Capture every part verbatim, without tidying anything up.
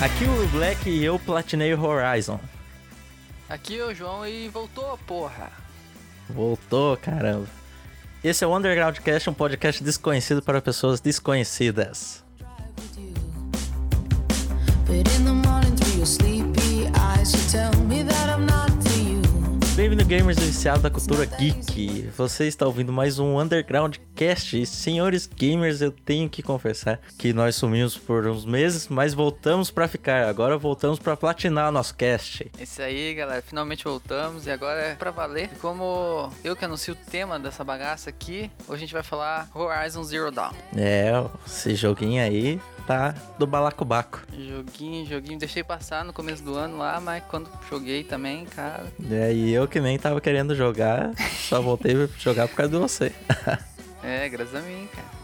Aqui o Black e eu platinei o Horizon. Aqui é o João e voltou, porra. Voltou, caramba. Esse é o Underground Cast, um podcast desconhecido para pessoas desconhecidas. Bem-vindo, gamers viciados da cultura geek. Você está ouvindo mais um Underground Cast. E, senhores gamers, eu tenho que confessar que nós sumimos por uns meses, mas voltamos para ficar. Agora voltamos para platinar o nosso cast. Isso aí, galera. Finalmente voltamos e agora é pra valer. E como eu que anuncio o tema dessa bagaça aqui, hoje a gente vai falar Horizon Zero Dawn. É, esse joguinho aí tá do balacobaco. Joguinho, joguinho. Deixei passar no começo do ano lá, mas quando joguei também, cara... É, e eu que nem tava querendo jogar, só voltei a jogar por causa de você. É, graças a mim, cara.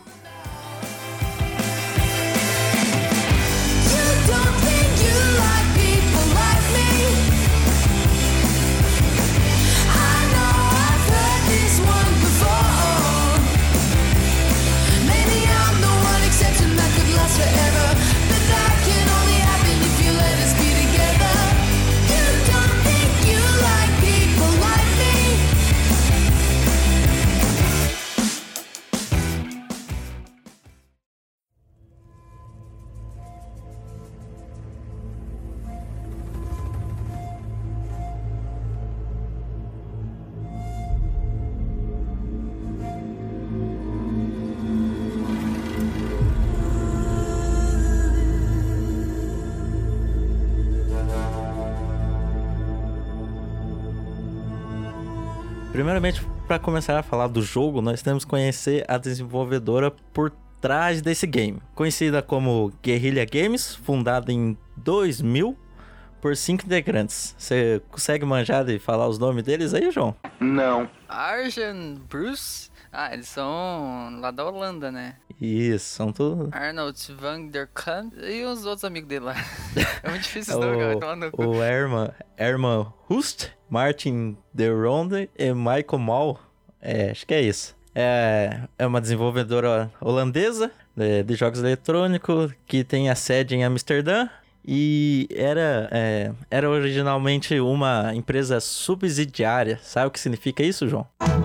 Primeiramente, para começar a falar do jogo, nós temos que conhecer a desenvolvedora por trás desse game. Conhecida como Guerrilla Games, fundada em dois mil por cinco integrantes. Você consegue manjar de falar os nomes deles aí, João? Não. Arjen Bruce? Ah, eles são lá da Holanda, né? Isso, são tudo... Arnold van der Kamp e os outros amigos dele lá. É muito difícil esse o, nome, cara. O Herman, Herman Hust, Martin de Ronde e Michael Mall. É, acho que é isso. É, é uma desenvolvedora holandesa de, de jogos eletrônicos que tem a sede em Amsterdã. E era, é, era originalmente uma empresa subsidiária. Sabe o que significa isso, João?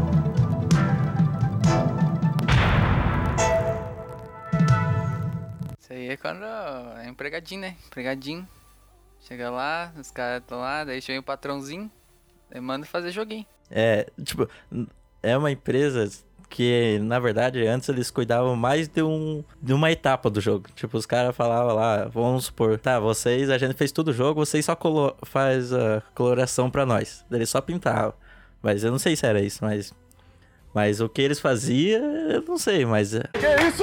Isso aí é quando é empregadinho, né? Empregadinho. Chega lá, os caras estão lá, daí chega o patrãozinho, daí manda fazer joguinho. É, tipo, é uma empresa que, na verdade, antes eles cuidavam mais de, um, de uma etapa do jogo. Tipo, os caras falavam lá, vamos supor, tá, vocês, a gente fez todo o jogo, vocês só colo- faz a coloração pra nós. Eles só pintavam. Mas eu não sei se era isso, mas... Mas o que eles faziam, eu não sei, mas... Que isso?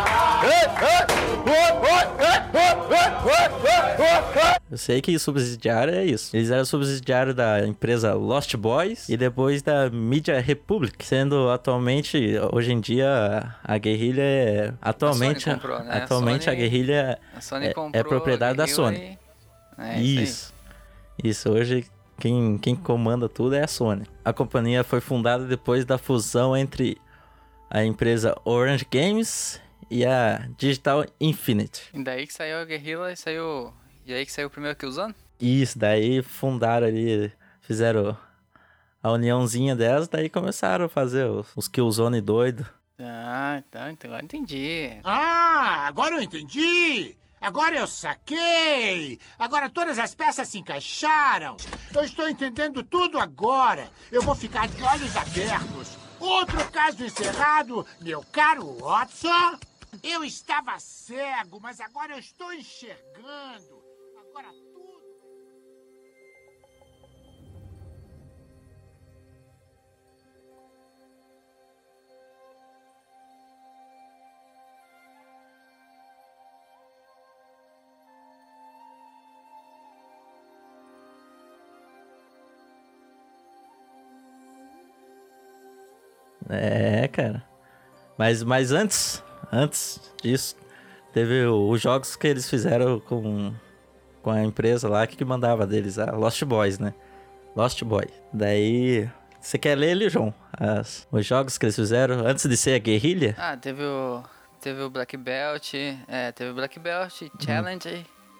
Eu sei que subsidiário é isso. Eles eram subsidiários da empresa Lost Boys e depois da Media Republic, sendo atualmente, hoje em dia, a Guerrilla é... Atualmente, a Sony comprou, né? atualmente a, a, Sony, a Guerrilla a Sony é, comprou é propriedade da Sony. E... É, isso. isso. Isso, hoje... Quem, quem comanda tudo é a Sony. A companhia foi fundada depois da fusão entre a empresa Orange Games e a Digital Infinite. E daí que saiu a Guerrilla e saiu... E aí que saiu o primeiro Killzone? Isso, daí fundaram ali, fizeram a uniãozinha delas, daí começaram a fazer os, os Killzone doido. Ah, tá, então agora entendi. Ah, agora eu entendi! Agora eu saquei! Agora todas as peças se encaixaram! Eu estou entendendo tudo agora! Eu vou ficar de olhos abertos! Outro caso encerrado, meu caro Watson! Eu estava cego, mas agora eu estou enxergando! Agora tudo... É, cara. Mas, mas antes, antes disso, teve o- os jogos que eles fizeram com, com a empresa lá que mandava deles, a Lost Boys, né? Lost Boy. Daí, você quer ler ele, João? As, os jogos que eles fizeram antes de ser a Guerrilla? Ah, teve o... Teve o Black Belt, é, teve o Black Belt, Challenge,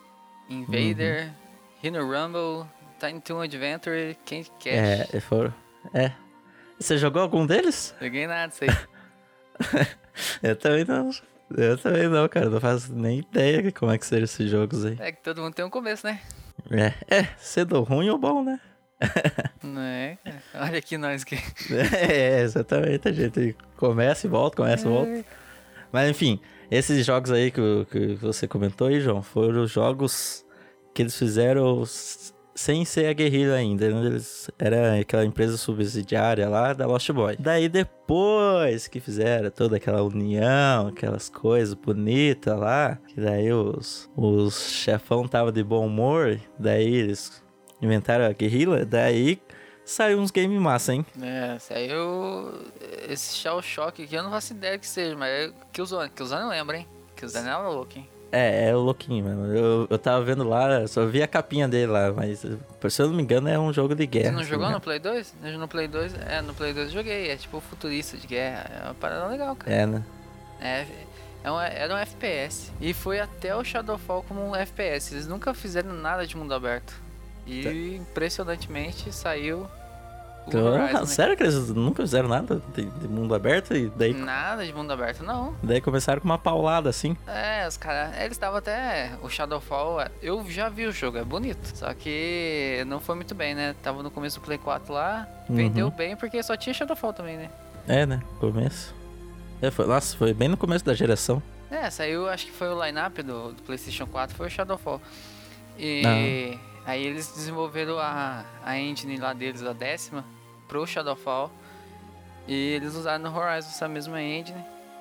Invader, uhum. Rhino Rumble, Tiny Toon Adventure, Candy Cash. É, foram... É. Você jogou algum deles? Joguei nada, isso aí. Eu também não. Eu também não, cara. Não faço nem ideia de como é que seriam esses jogos aí. É que todo mundo tem um começo, né? É, é sendo ruim ou bom, né? Não é, cara. Olha aqui nós que... É, exatamente. A gente começa e volta, começa e volta. Mas enfim, esses jogos aí que, que você comentou aí, João, foram os jogos que eles fizeram sem ser a Guerrilla ainda. Né? Eles, era aquela empresa subsidiária lá da Lost Boy. Daí depois que fizeram toda aquela união, aquelas coisas bonitas lá, que daí os, os chefão tava de bom humor, daí eles inventaram a Guerrilla, daí saiu uns game massa, hein? É, saiu esse Shell Shock aqui, eu não faço ideia que seja, mas é Killzone. Killzone eu lembro, hein? Killzone é louco, hein? É, é o louquinho, mano. Eu, eu tava vendo lá, só vi a capinha dele lá, mas se eu não me engano é um jogo de guerra. Você não assim, jogou né? no Play dois? No Play dois, é, no Play dois eu joguei, é tipo futurista de guerra, é uma parada legal, cara. É, né? É, é um, era um F P S, e foi até o Shadowfall como um F P S, eles nunca fizeram nada de mundo aberto. E tá. Impressionantemente saiu o então, Horizon, sério né? que eles nunca fizeram nada de, de mundo aberto e daí... Nada de mundo aberto, não. Daí começaram com uma paulada, assim. É, os caras, eles estavam até... O Shadowfall, eu já vi o jogo, é bonito. Só que não foi muito bem, né? Tava no começo do Play quatro lá, Uhum. vendeu bem porque só tinha Shadowfall também, né? É, né? Começo. É, foi, nossa, foi bem no começo da geração. É, saiu, acho que foi o line-up do, do PlayStation quatro, foi o Shadowfall. E Ah. aí eles desenvolveram a, a engine lá deles, a décima, pro Shadowfall. E eles usaram no Horizon essa mesma engine.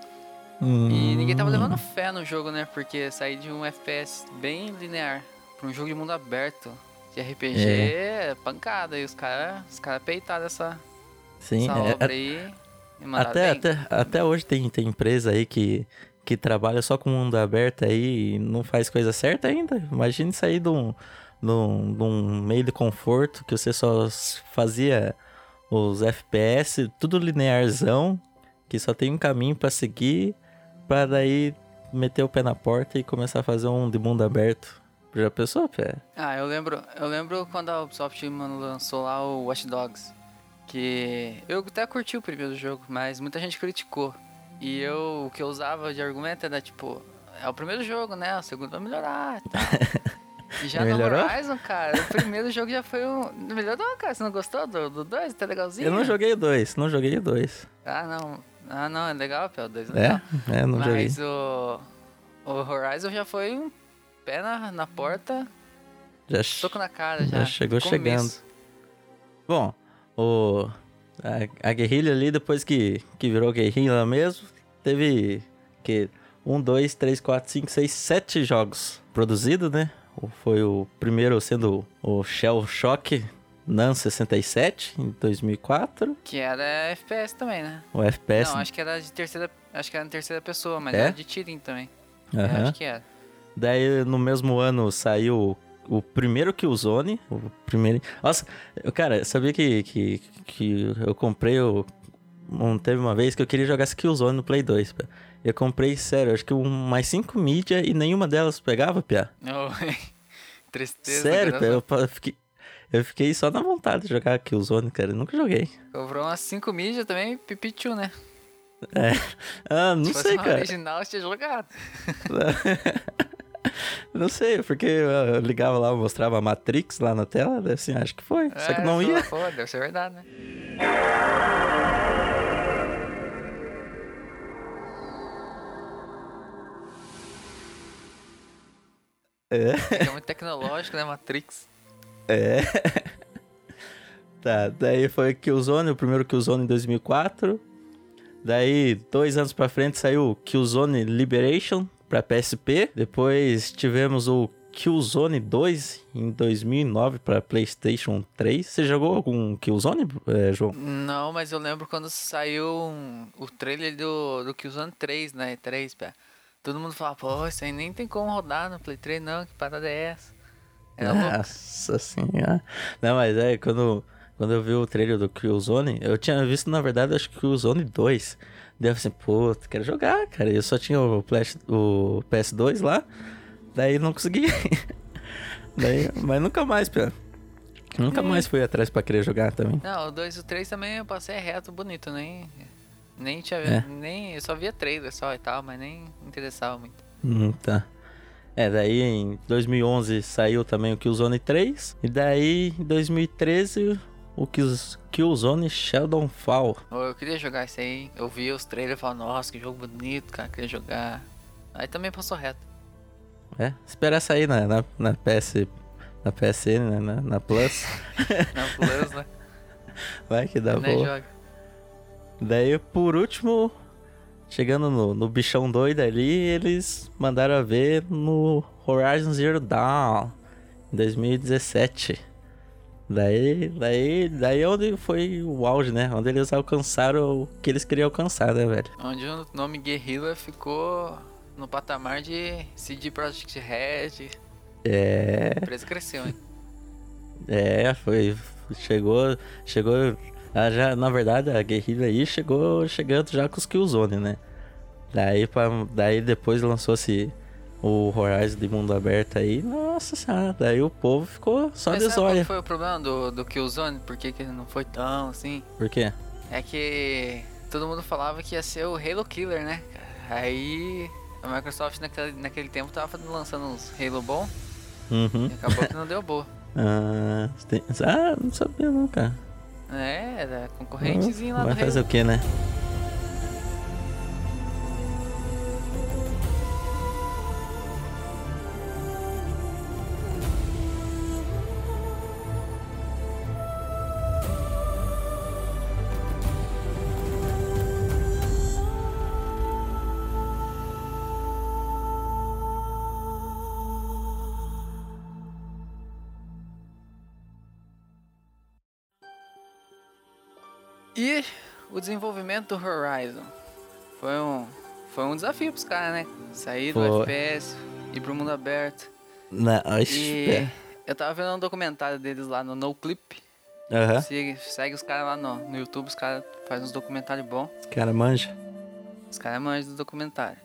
Hum. E ninguém tava levando fé no jogo, né? Porque sair de um F P S bem linear pra um jogo de mundo aberto, de R P G, é, é pancada. E os caras os cara peitaram essa, Sim, essa é, obra é, aí e mandaram até, bem. até, até hoje tem, tem empresa aí que, que trabalha só com mundo aberto aí e não faz coisa certa ainda. Imagine sair de um, de um, de um meio de conforto que você só fazia os F P S, tudo linearzão, que só tem um caminho pra seguir, pra daí meter o pé na porta e começar a fazer um de mundo aberto. Já pensou, pé? Ah, eu lembro, eu lembro quando a Ubisoft, mano, lançou lá o Watch Dogs, que eu até curti o primeiro jogo, mas muita gente criticou. E eu, o que eu usava de argumento era tipo, é o primeiro jogo, né? O segundo vai melhorar e tal. E já Melhorou? no Horizon, cara, o primeiro jogo já foi um... Melhorou, cara? Você não gostou do dois? Tá legalzinho? Eu não joguei o dois, não joguei o dois. Ah, não. Ah, não, é legal, pô, o dois é É? legal. É, não joguei. Mas o... O Horizon já foi um pé na, na porta, Já, soco na cara já. já chegou Começo. chegando. Bom, o... A, a guerrilha ali, depois que, que virou guerrilha mesmo, teve que um, dois, três, quatro, cinco, seis, sete jogos produzidos, né? Foi o primeiro sendo o Shell Shock Nan sessenta e sete, em dois mil e quatro. Que era F P S também, né? O F P S... Não, acho que era de terceira... Acho que era em terceira pessoa, mas É? era de tirinho também. Uhum. É, acho que era. Daí, no mesmo ano, saiu o primeiro Killzone. O primeiro... Nossa, eu, cara, sabia que, que, que eu comprei o... Um, teve uma vez que eu queria jogar esse Killzone no Play dois, pá. Eu comprei, sério, acho que um, mais cinco mídia e nenhuma delas pegava, piá. Oh, tristeza. Sério, cara. pá, eu, eu, fiquei, eu fiquei só na vontade de jogar Killzone, cara. Eu nunca joguei. Cobrou umas cinco mídias também, pipichu, né? É. Ah, não Se fosse sei, uma cara. original, eu tinha jogado. Não sei, porque eu ligava lá, eu mostrava a Matrix lá na tela, daí assim, acho que foi. Só que não ia. Pô, deve ser verdade, né? É. É muito tecnológico, né, Matrix? É. Tá, daí foi Killzone, o primeiro Killzone em dois mil e quatro. Daí, dois anos pra frente, saiu Killzone Liberation pra P S P. Depois tivemos o Killzone dois em dois mil e nove pra PlayStation três. Você jogou algum Killzone, é, João? Não, mas eu lembro quando saiu um, o trailer do, do Killzone três, né? três, pá. Todo mundo falava, pô, isso aí nem tem como rodar no Play três, não. Que parada é essa? Era Nossa louco. Senhora. Não, mas é, quando, quando eu vi o trailer do Killzone, eu tinha visto, na verdade, acho que o Killzone dois. Daí eu falei assim, pô, quero jogar, cara. Eu só tinha o, Flash, o P S dois lá, daí não consegui. Daí, mas nunca mais, Pia. Nunca mais fui atrás pra querer jogar também. Não, o dois e o três também eu passei reto, bonito, nem... Nem tinha... É. Nem, eu só via trailer só e tal, mas nem interessava muito. Hum, tá. É, daí em dois mil e onze saiu também o Killzone três. E daí em dois mil e treze o Kills- Killzone Shadowfall. Oh, eu queria jogar isso aí, eu vi os trailers e falava, nossa, que jogo bonito, cara, queria jogar. Aí também passou reto. É, esperar sair na, na, na P S... Na P S N, né? Na, na Plus. Na Plus, né? Vai que dá Nem boa. joga. Daí, por último, chegando no, no bichão doido ali, eles mandaram a ver no Horizon Zero Dawn, em dois mil e dezessete. Daí, daí, daí é onde foi o auge, né? Onde eles alcançaram o que eles queriam alcançar, né, velho? Onde o nome Guerrilla ficou no patamar de C D Projekt Red. É... A empresa cresceu, hein? É, foi... Chegou... Chegou... Ah, já, na verdade, a Guerrilla aí chegou chegando já com os Killzone, né? Daí, pra, daí depois lançou-se o Horizon de mundo aberto aí. Nossa senhora, daí o povo ficou só Mas de sabe qual zóia. foi o problema do, do Killzone? Por que que ele não foi tão assim? Por quê? É que todo mundo falava que ia ser o Halo Killer, né? Aí a Microsoft naquele, naquele tempo tava lançando uns Halo bom Uhum. e acabou que não deu boa. Ah, tem... ah, não sabia não, cara. É, era concorrentezinho lá Vai do fazer Halo. o quê, né? E o desenvolvimento do Horizon foi um, foi um desafio pros caras, né? Sair do Foi. F P S, ir pro mundo aberto. Não, oxi, E é. eu tava vendo um documentário deles lá no NoClip. Aham, Segue, segue os caras lá no, no YouTube, os caras fazem uns documentários bons. os caras manjam. Os caras manjam do documentário.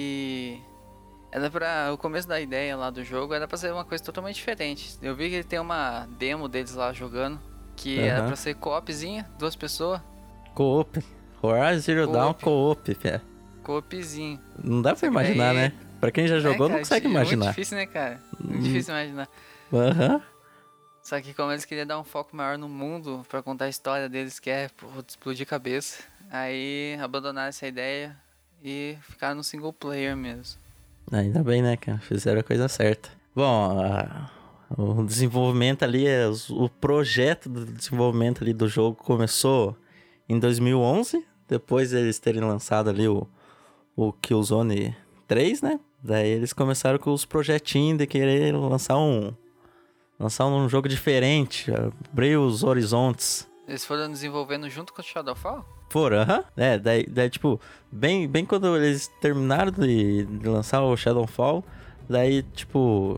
E era pra. O começo da ideia lá do jogo era pra ser uma coisa totalmente diferente. Eu vi que ele tem uma demo deles lá jogando. Que era Aham. pra ser co-opzinha, duas pessoas. Co-op. Horizon Zero Dawn Co-op. co-op, pé. Co-opzinho. Não dá pra Só que imaginar, daí- né? Pra quem já jogou, É, não cara, consegue é imaginar. muito difícil, né, cara? Muito Hum. difícil imaginar. Aham. Só que como eles queriam dar um foco maior no mundo pra contar a história deles, que é pô, explodir cabeça, aí abandonaram essa ideia e ficaram no single player mesmo. Ainda bem, né, cara? Fizeram a coisa certa. Bom, a- o desenvolvimento ali, é os- o projeto do desenvolvimento ali do jogo começou em dois mil e onze, depois eles terem lançado ali o, o Killzone três, né? Daí eles começaram com os projetinhos de querer lançar um lançar um jogo diferente, abrir os horizontes. Eles foram desenvolvendo junto com o Shadowfall? Foram, aham. É, daí, daí, tipo, bem, bem quando eles terminaram de, de lançar o Shadowfall, daí, tipo,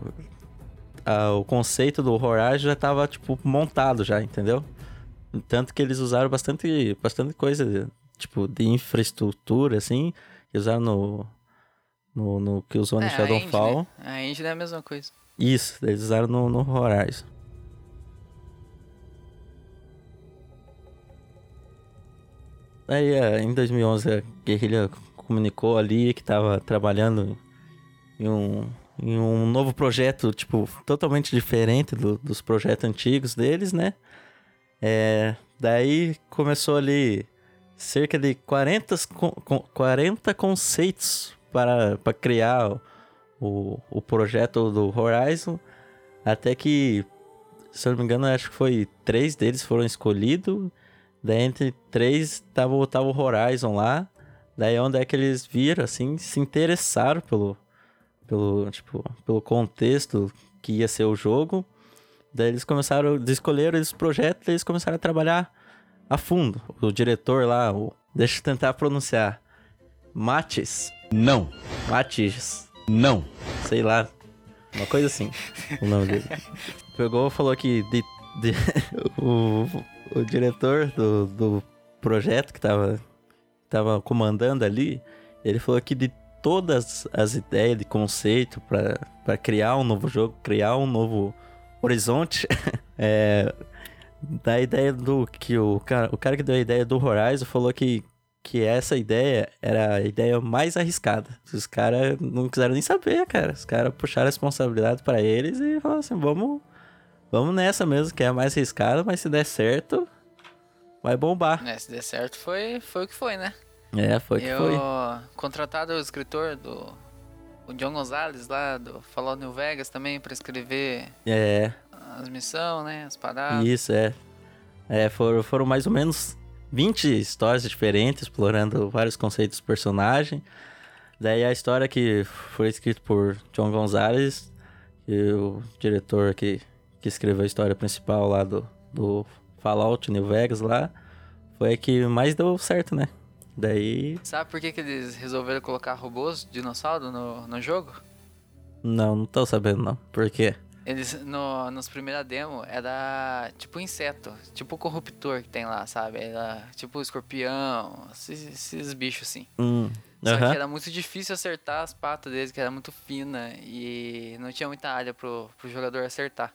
a- o conceito do Horizon já tava, tipo, montado já, entendeu? Tanto que eles usaram bastante, bastante coisa, tipo, de infraestrutura, assim, que usaram no, no, no Killzone É, Shadowfall. a engine, né? A engine é a mesma coisa. Isso, eles usaram no, no Horizon. Aí, é, em dois mil e onze, a Guerrilla comunicou ali que tava trabalhando em um, em um novo projeto, tipo, totalmente diferente do- dos projetos antigos deles, né? É, daí começou ali cerca de quarenta, con- con- quarenta conceitos para, para criar o, o projeto do Horizon, até que, se eu não me engano, acho que foi três deles foram escolhidos. Daí entre três tava, tava o Horizon lá. Daí onde é que eles viram, assim, se interessaram pelo, pelo, tipo, pelo contexto que ia ser o jogo. Daí eles começaram, eles escolheram esse projeto e eles começaram a trabalhar a fundo. O diretor lá, o, deixa eu tentar pronunciar. Matis. Não, Matis. não. Sei lá. Uma coisa assim, o nome dele. Pegou e falou que de, de- o, o diretor do, do projeto que tava, tava comandando ali, ele falou que de todas as ideias de conceito pra, pra criar um novo jogo, criar um novo horizonte. é, da ideia do que o cara, o cara que deu a ideia do Horizon falou que, que essa ideia era a ideia mais arriscada. Os caras não quiseram nem saber, cara. Os caras puxaram a responsabilidade pra eles e falaram assim, vamos, vamos nessa mesmo, que é a mais arriscada, mas se der certo, vai bombar. É, se der certo, foi, foi o que foi, né? É, foi o que Eu foi. contratado o escritor do o John Gonzalez lá do Fallout New Vegas também pra escrever É, as missões, né? As paradas. isso, é. É, foram, foram mais ou menos vinte histórias diferentes, explorando vários conceitos do personagem. Daí a história que foi escrita por John Gonzalez, que o diretor que, que escreveu a história principal lá do, do Fallout New Vegas lá, foi a que mais deu certo, né? Daí... Sabe por que, que eles resolveram colocar robôs, dinossauro no, no jogo? Não, não tô sabendo não. Por quê? Eles, no, nos primeiras demo, era tipo inseto, tipo o corruptor que tem lá, sabe? Era tipo escorpião, esses, esses bichos assim. Hum, Só aham. que era muito difícil acertar as patas deles, que era muito fina e não tinha muita área pro, pro jogador acertar.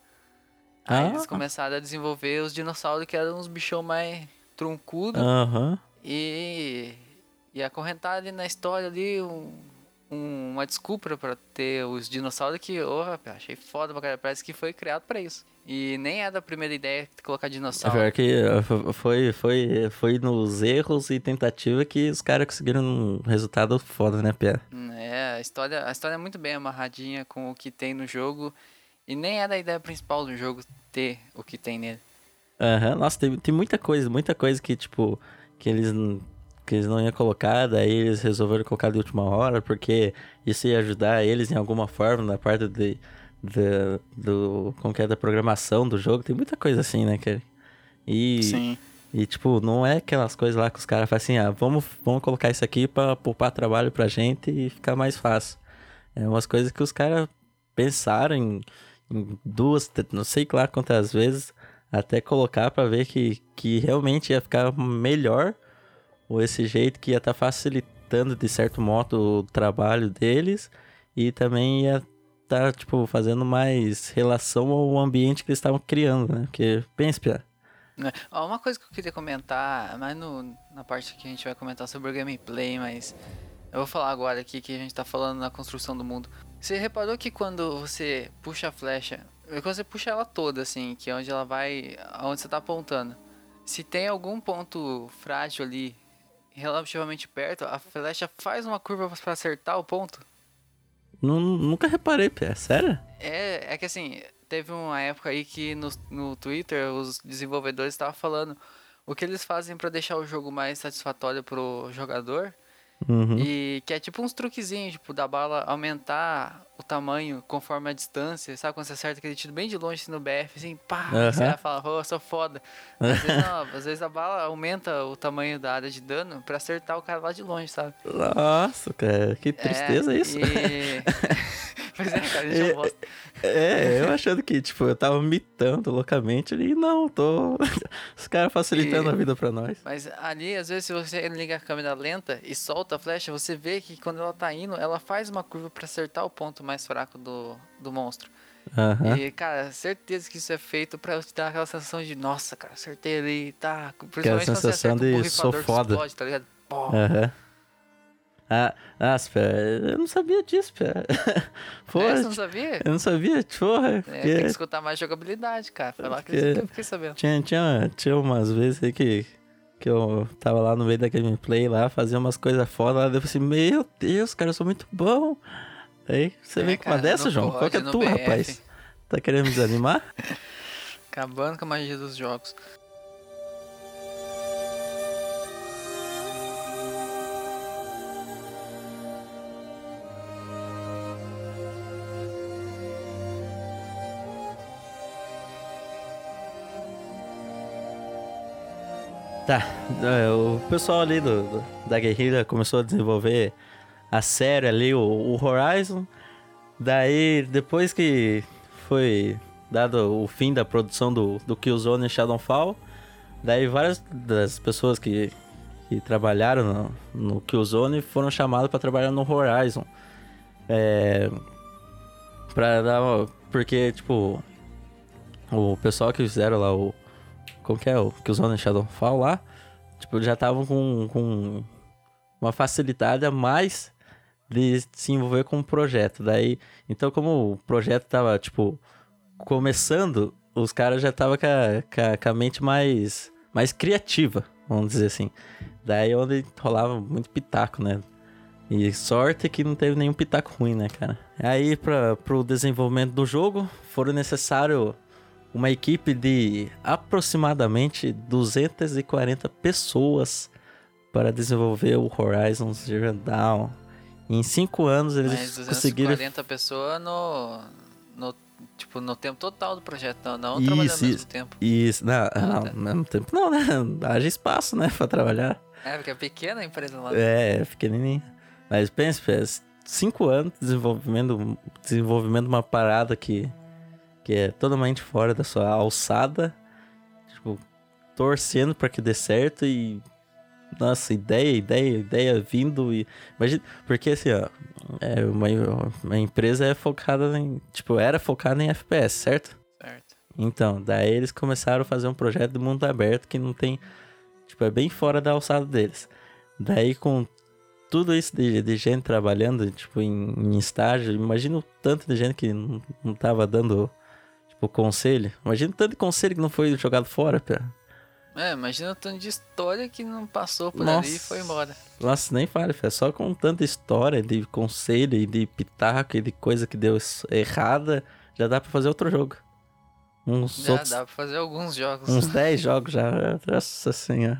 Aí Ah. eles começaram a desenvolver os dinossauros, que eram uns bichão mais troncudos. Aham. E, e acorrentar ali na história ali um, um- uma desculpa pra ter os dinossauros que, oh, rapaz, achei foda pra caralho, parece que foi criado pra isso. E nem é da primeira ideia de colocar É dinossauro. pior que uh, foi, foi, foi nos erros e tentativa que os caras conseguiram um resultado foda, né, Pia? É, a história, a história é muito bem amarradinha com o que tem no jogo. E nem é da ideia principal do jogo ter o que tem nele. Aham, nossa, tem, tem muita coisa, muita coisa que, tipo, que eles, n- que eles não iam colocar, daí eles resolveram colocar de última hora, porque isso ia ajudar eles em alguma forma na parte de, de- do, como que é, da programação do jogo, tem muita coisa assim, né, cara? E, Sim. e tipo, não é aquelas coisas lá que os caras fazem assim, ah, vamos, vamos colocar isso aqui pra poupar trabalho pra gente e ficar mais fácil. É umas coisas que os caras pensaram em, em duas, te- não sei lá quantas vezes, até colocar pra ver que, que realmente ia ficar melhor, ou esse jeito que ia estar facilitando de certo modo o trabalho deles, e também ia estar, tipo, fazendo mais relação ao ambiente que eles estavam criando, né? Porque, pensa, Pia. Né? Ó, uma coisa que eu queria comentar, mas no, na parte que a gente vai comentar sobre o gameplay, mas eu vou falar agora aqui que a gente tá falando na construção do mundo. Você reparou que quando você puxa a flecha, quando você puxa ela toda, assim, que é onde ela vai, aonde você tá apontando, se tem algum ponto frágil ali, relativamente perto, a flecha faz uma curva pra acertar o ponto? Nu- Nunca reparei, Pia. Sério? É, é que assim, teve uma época aí que no, no Twitter os desenvolvedores estavam falando o que eles fazem pra deixar o jogo mais satisfatório pro jogador. Uhum. E que é tipo uns truquezinhos, tipo, da bala aumentar o tamanho conforme a distância, sabe? Quando você acerta aquele tiro bem de longe assim, no B F, assim, pá, Aham. você vai falar, oh, eu sou foda. Às vezes não, às vezes a bala aumenta o tamanho da área de dano pra acertar o cara lá de longe, sabe? Nossa, cara, que tristeza é, isso. E... pois é, cara, deixa eu mostrar. É, eu achando que, tipo, eu tava mitando loucamente ali, não, tô... Os caras facilitando E- a vida pra nós. Mas ali, às vezes, se você liga a câmera lenta e solta a flecha, você vê que quando ela tá indo, ela faz uma curva pra acertar o ponto mais fraco do, do monstro. Aham. E, cara, certeza que isso é feito pra te dar aquela sensação de, nossa, cara, acertei ali, tá. Aquela Principalmente quando você sensação acerta um de borrifador sou que foda. explode, tá ligado? Pô. Aham. Ah, nossa, pera, eu não sabia disso, pera. Pô, É, você não sabia? eu não sabia, porra, É, porque tem que escutar mais jogabilidade, cara. Foi lá que Porque- eu fiquei sabendo. tinha, tinha, tinha umas vezes aí que, que eu tava lá no meio da gameplay lá, fazia umas coisas foda lá, daí eu falei assim, meu Deus, cara, eu sou muito bom. Aí você É, vem com uma cara, dessa, no João? C O D, Qual que é no tua, B F. rapaz? Tá querendo me desanimar? Acabando com a magia dos jogos. Tá, é, o pessoal ali do, do- da guerrilha começou a desenvolver a série ali, o, o Horizon. Daí, depois que foi dado o fim da produção do, do Killzone e Shadowfall, daí várias das pessoas que, que trabalharam no, no Killzone foram chamados para trabalhar no Horizon. É, pra dar uma, porque, tipo, o pessoal que fizeram lá o... Como que é? O Killzone Shadowfall lá, tipo, já estavam com, com uma facilidade a mais de se envolver com o projeto. Daí, então, como o projeto tava, tipo, começando, os caras já estavam com, com, com a mente mais, mais criativa, vamos dizer assim. Daí onde rolava muito pitaco, né? E sorte que não teve nenhum pitaco ruim, né, cara? Aí, para pro desenvolvimento do jogo, foram necessário uma equipe de aproximadamente duzentas e quarenta pessoas para desenvolver o Horizon Zero Dawn. Em cinco anos eles Mas conseguiram... duzentas e quarenta pessoas no, no, tipo, no tempo total do projeto, não, não isso, trabalhando ao mesmo isso, tempo. Isso, não, Ah, não, tá. ao mesmo tempo não, né? Haja espaço, né, pra trabalhar. É, porque é pequena a empresa lá. É, pequenininho. Mas pensa, fez cinco anos de desenvolvimento, desenvolvimento de uma parada que, que é totalmente fora da sua alçada, tipo, torcendo pra que dê certo e... Nossa, ideia, ideia, ideia vindo e... Imagina, porque assim, ó, é uma, uma empresa é focada em... Tipo, era focada em F P S, certo? Certo. Então, daí eles começaram a fazer um projeto de mundo aberto que não tem... Tipo, é bem fora da alçada deles. Daí, com tudo isso de, de gente trabalhando, tipo, em, em estágio, imagina o tanto de gente que não, não tava dando, tipo, conselho. Imagina o tanto de conselho que não foi jogado fora, pera. É, imagina o tanto de história que não passou por Nossa. ali e foi embora. Nossa, nem fale, é só com tanta história de conselho e de pitaco e de coisa que deu errada, já dá pra fazer outro jogo. Uns Já outros, dá pra fazer alguns jogos. uns dez jogos já. Nossa senhora.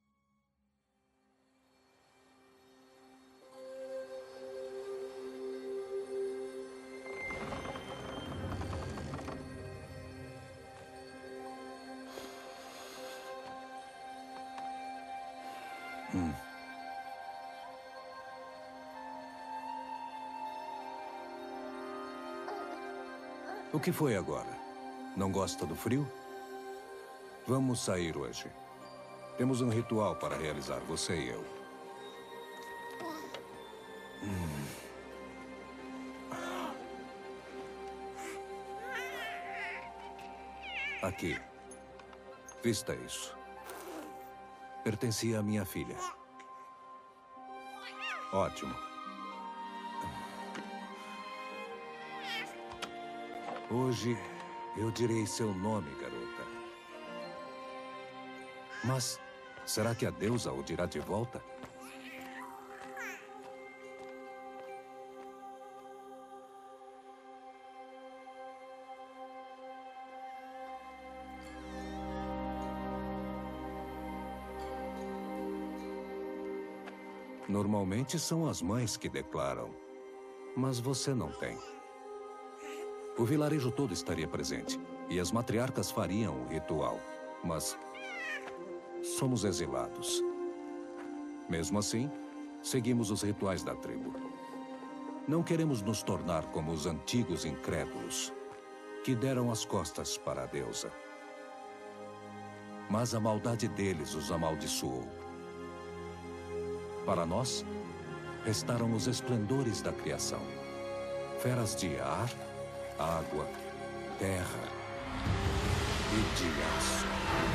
Hum. O que foi agora? Não gosta do frio? Vamos sair hoje. Temos um ritual para realizar, você e eu. Hum. Aqui. Vista isso. Pertencia à minha filha. Ótimo. Hoje eu direi seu nome, garota. Mas será que a deusa o dirá de volta? Normalmente são as mães que declaram, mas você não tem. O vilarejo todo estaria presente e as matriarcas fariam o ritual, mas somos exilados. Mesmo assim, seguimos os rituais da tribo. Não queremos nos tornar como os antigos incrédulos que deram as costas para a deusa. Mas a maldade deles os amaldiçoou. Para nós, restaram os esplendores da criação. Feras de ar, água, terra e de aço.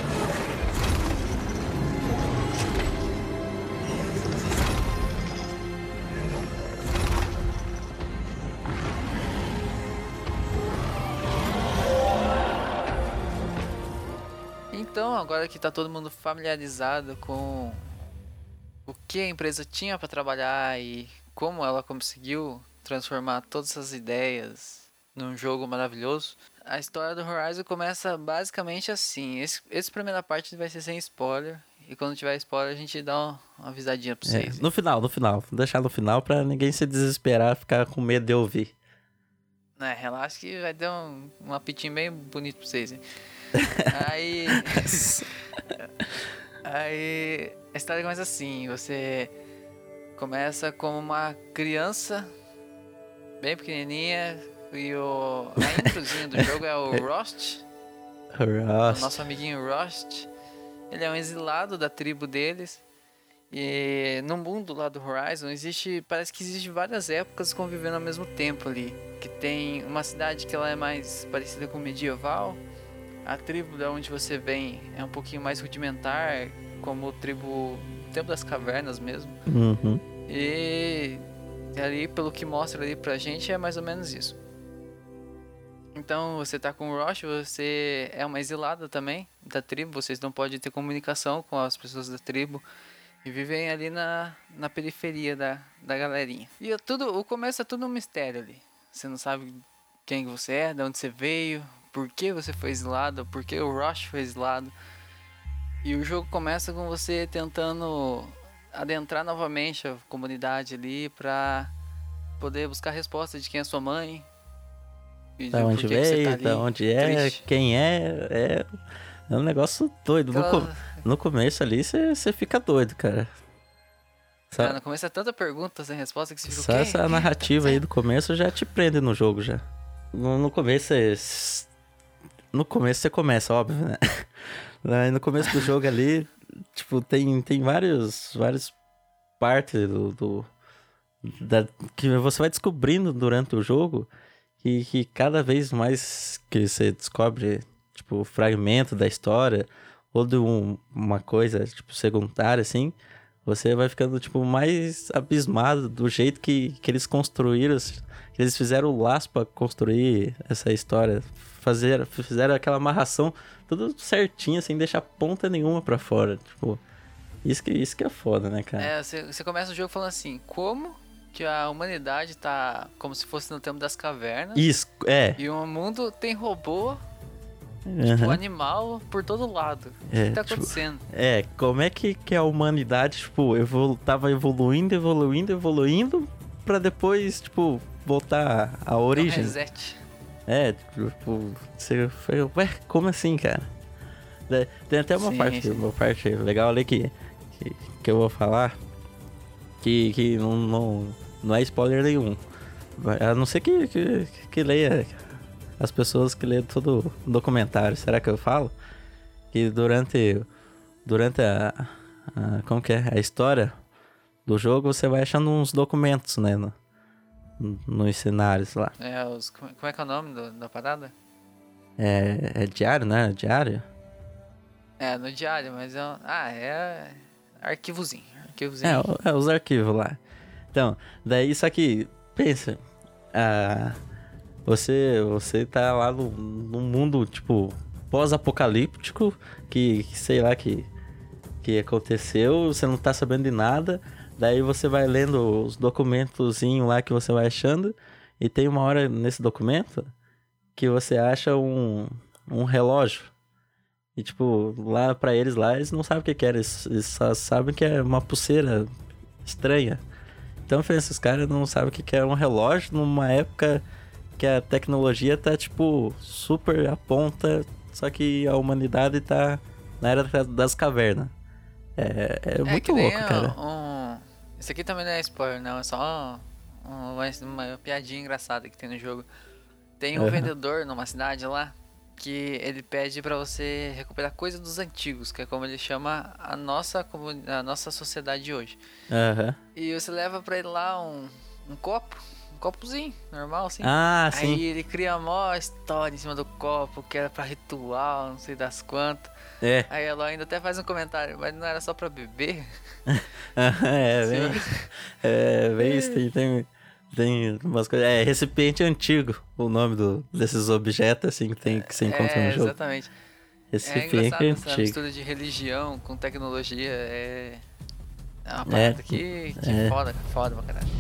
Então, agora que tá todo mundo familiarizado com o que a empresa tinha para trabalhar e como ela conseguiu transformar todas essas ideias num jogo maravilhoso, a história do Horizon começa basicamente assim. Esse, essa primeira parte vai ser sem spoiler, e quando tiver spoiler a gente dá uma, uma avisadinha pra vocês. É, no final, no final. Vou deixar no final pra ninguém se desesperar, ficar com medo de ouvir. É, relaxa que vai ter um, um apitinho bem bonito pra vocês, hein? Aí... Aí a história começa assim, você começa como uma criança bem pequenininha e o a introzinho do jogo é o Rost, o Rost. nosso amiguinho Rost. Ele é um exilado da tribo deles E no mundo lá do Horizon existe, parece que existe várias épocas convivendo ao mesmo tempo ali. Que tem uma cidade que ela é mais parecida com medieval. A tribo de onde você vem é um pouquinho mais rudimentar, como o tribo Tempo das Cavernas mesmo. Uhum. E ali, pelo que mostra ali pra gente, é mais ou menos isso. Então, você tá com o Rosh, você é uma exilada também da tribo, vocês não podem ter comunicação com as pessoas da tribo e vivem ali na, na periferia da, da galerinha. E é tudo, o começo é tudo um mistério ali. Você não sabe quem você é, de onde você veio, por que você foi exilado, por que o Rosh foi exilado. E o jogo começa com você tentando adentrar novamente a comunidade ali pra poder buscar a resposta de quem é sua mãe. E Da onde veio, da onde é, triste. quem é, é, é um negócio doido. No, Aquela- co- no começo ali você fica doido, cara. Só, Cara, no começo é tanta pergunta sem resposta que você fica só o quê? essa Quê? narrativa Tá aí do começo já te prende no jogo já. No, no começo você... No começo você começa, óbvio, né? Aí no começo do jogo ali, tipo, tem, tem vários, várias partes do... do da, que você vai descobrindo durante o jogo que, que cada vez mais que você descobre, tipo, fragmento da história ou de um- uma coisa, tipo, secundária, assim, você vai ficando, tipo, mais abismado do jeito que, que eles construíram, que eles fizeram o laço pra construir essa história. Fazer, fizeram aquela amarração tudo certinho, sem deixar ponta nenhuma pra fora. Tipo, isso que, isso que é foda, né, cara? É, você, você começa o jogo falando assim, como que a humanidade tá como se fosse no tempo das cavernas Isso, é. e o mundo tem robô, Aham. tipo, animal por todo lado. O É, que tá tipo, acontecendo? É, como é que, que a humanidade, tipo, evolu tava evoluindo, evoluindo, evoluindo, pra depois, tipo, voltar à É um origem. reset. É, tipo, você foi, ué, como assim, cara? É, tem até uma Sim, parte, sim. uma parte legal ali que, que, que eu vou falar, que, que não, não, não é spoiler nenhum. Vai- A não ser que, que, que leia as pessoas que lêem todo o documentário. Será que eu falo? Que durante, durante a, a- como que é? A história do jogo, você vai achando uns documentos, né? No, nos cenários lá. É, os, como como é que é o nome do- da parada? É, é diário, né? Diário? É, no diário, mas é. um- Ah, é. Arquivozinho. Arquivozinho. É, o- é, os arquivos lá. Então, daí, só que, pensa, ah, você, você tá lá no, num mundo, tipo, pós-apocalíptico, que, que sei lá, que, que aconteceu, você não tá sabendo de nada, daí você vai lendo os documentozinhos lá que você vai achando, e tem uma hora nesse documento que você acha um, um relógio. E, tipo, lá pra eles lá, eles não sabem o que que era, eles, eles só sabem que é uma pulseira estranha. Então, pensa, os caras não sabem o que que é um relógio numa época que a tecnologia tá, tipo, super à ponta, só que a humanidade tá na era da- das cavernas. É, é É, muito que nem louco, cara. Um... Isso aqui também não é spoiler, não. É só um- uma, uma piadinha engraçada que tem no jogo. Tem um Aham. vendedor numa cidade lá que ele pede pra você recuperar coisa dos antigos, que é como ele chama a nossa, comuni- a nossa sociedade de hoje. Aham. E você leva pra ele lá um, um copo, um copozinho, normal assim. Ah, sim. Aí ele cria a maior história em cima do copo, que era pra ritual, não sei das quantas. É. Aí ela ainda até faz um comentário, mas não era só pra beber? é, bem, é, bem isso. Tem, tem, tem umas coisas. É, recipiente antigo, o nome do, desses objetos, assim, que, tem, que você encontra É, no jogo. exatamente. É Recipiente engraçado essa antigo. mistura de religião com tecnologia. É, é uma É, parada que, que é. foda, foda pra caralho.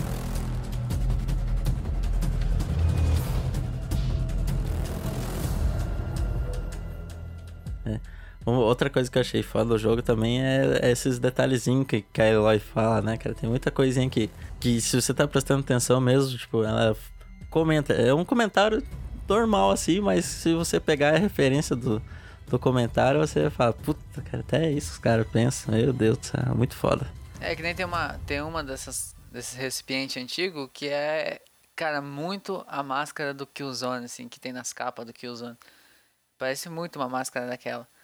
Uma Outra coisa que eu achei foda do jogo também é, é esses detalhezinhos que, que a Eloy fala, né, cara? Tem muita coisinha que, que se você tá prestando atenção mesmo, tipo, ela comenta. É um comentário normal, assim, mas se você pegar a referência do, do comentário, você fala, puta, cara, até isso os caras pensam. Meu Deus do céu, muito foda. É que nem tem uma, tem uma dessas, desses recipientes antigos que é, cara, muito a máscara do Killzone, assim, que tem nas capas do Killzone. Parece muito uma máscara daquela.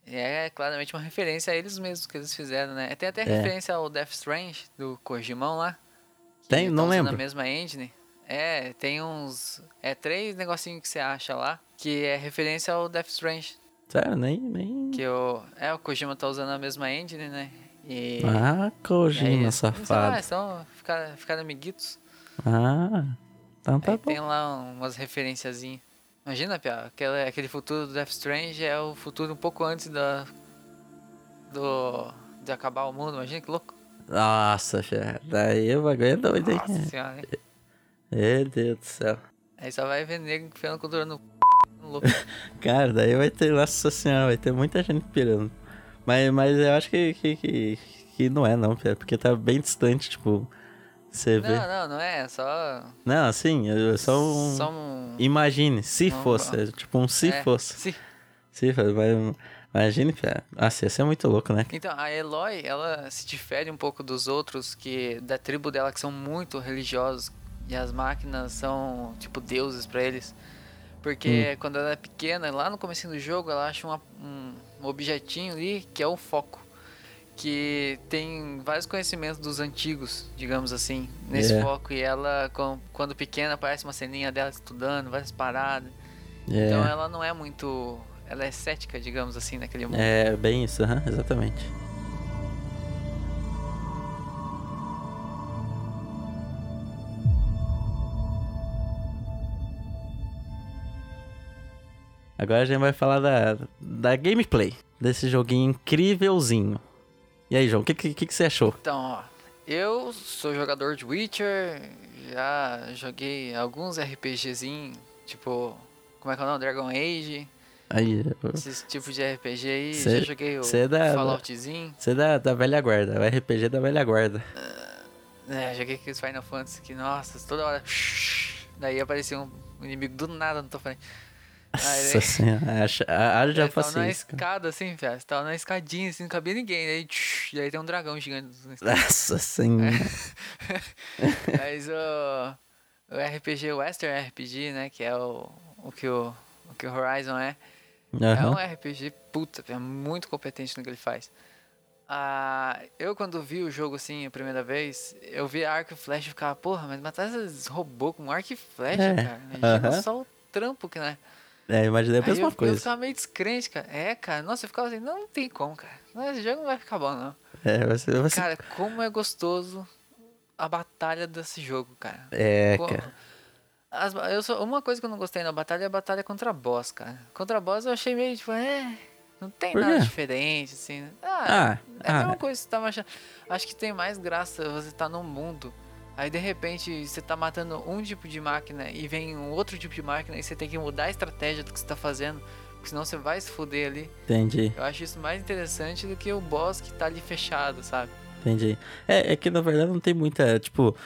É claramente uma referência a eles mesmos que eles fizeram, né? Tem até É. referência ao Death Strange, do Kojimão lá. que Tem? tá Não usando lembro. a mesma engine. É, tem uns... É três negocinhos que você acha lá, que é referência ao Death Strange. Sério, nem... nem... Que o... É, o Kojima tá usando a mesma engine, né? E... Ah, e Kojima, aí, sei lá, safado. só ficaram, ficaram amiguitos. Ah, então tá Aí bom. tem lá umas referenciazinhas. Imagina, Pia, aquele, aquele futuro do Death Strange é o futuro um pouco antes da... Do... De acabar o mundo, imagina que louco. Nossa, fia, daí o bagulho é doido, hein? Nossa senhora, hein? Meu Deus do céu. Aí só vai ver nego enfiando cultura no c... louco. Cara, daí vai ter, nossa senhora, vai ter muita gente pirando. Mas, mas eu acho que, que, que, que não é não, fia, porque tá bem distante, tipo, você vê. Não, não, não é, só... Não, assim, é só um... Só um... Imagine, se um- fosse, é tipo um se é, fosse. se- Se fosse, mas imagine, fia. Nossa, ia ser muito louco, né? Então, a Eloy, ela se difere um pouco dos outros, que da tribo dela, que são muito religiosos, e as máquinas são, tipo, deuses pra eles. Porque quando ela é pequena, lá no comecinho do jogo, ela acha uma- um, um objetinho ali, que é o foco. Que tem vários conhecimentos dos antigos, digamos assim, nesse É. foco. E ela, com- quando pequena, aparece uma ceninha dela estudando, várias paradas. É, Então ela não é muito... Ela é cética, digamos assim, naquele mundo. é bem isso, aham, exatamente. Agora a gente vai falar da, da gameplay desse joguinho incrívelzinho. E aí, João, o que, que, que você achou? Então, ó, eu sou jogador de Witcher, já joguei alguns RPGzinhos, tipo, como é que é o nome? Dragon Age, Aí, esses tipos de R P G aí, Cê- já joguei o cê é da- Falloutzinho, você é da, da velha guarda, o R P G da velha guarda. é, joguei aqueles Final Fantasy que, nossa, toda hora, daí aparecia um inimigo do nada, não tô falando. Nossa senhora, acha- a- haja É, tava na paciência. cara. escada assim, velho, tava na escadinha assim, não cabia ninguém, daí, e aí tem um dragão gigante. Nossa senhora. Mas o, o R P G, o Western R P G, né, que é o, o, que, o, o que o Horizon é, é Aham. um R P G, puta, é muito competente no que ele faz. Ah, eu quando vi o jogo assim a primeira vez, eu vi arco e flecha e ficava, porra, mas matar esses robôs com arco e flecha, É, cara, imagina aham. só o trampo que, né? É, imaginei a Aí mesma eu, eu coisa. ficava meio descrente, cara. É, cara, nossa, eu ficava assim, não, não tem como, cara. Não, esse jogo não vai ficar bom, não. É, você, você... Cara, como é gostoso a batalha desse jogo, cara. É, Co- cara. As, eu só, uma coisa que eu não gostei na batalha é a batalha contra boss, cara. Contra boss eu achei meio tipo, é. Não tem Por nada quê? diferente, assim. Ah, Ah, é a ah. mesma coisa que você tava achando. Acho que tem mais graça você tá num mundo. Aí de repente você tá matando um tipo de máquina e vem um outro tipo de máquina e você tem que mudar a estratégia do que você tá fazendo. Porque senão você vai se fuder ali. Entendi, Eu acho isso mais interessante do que o boss que tá ali fechado, sabe? entendi. É, é que na verdade não tem muita, tipo...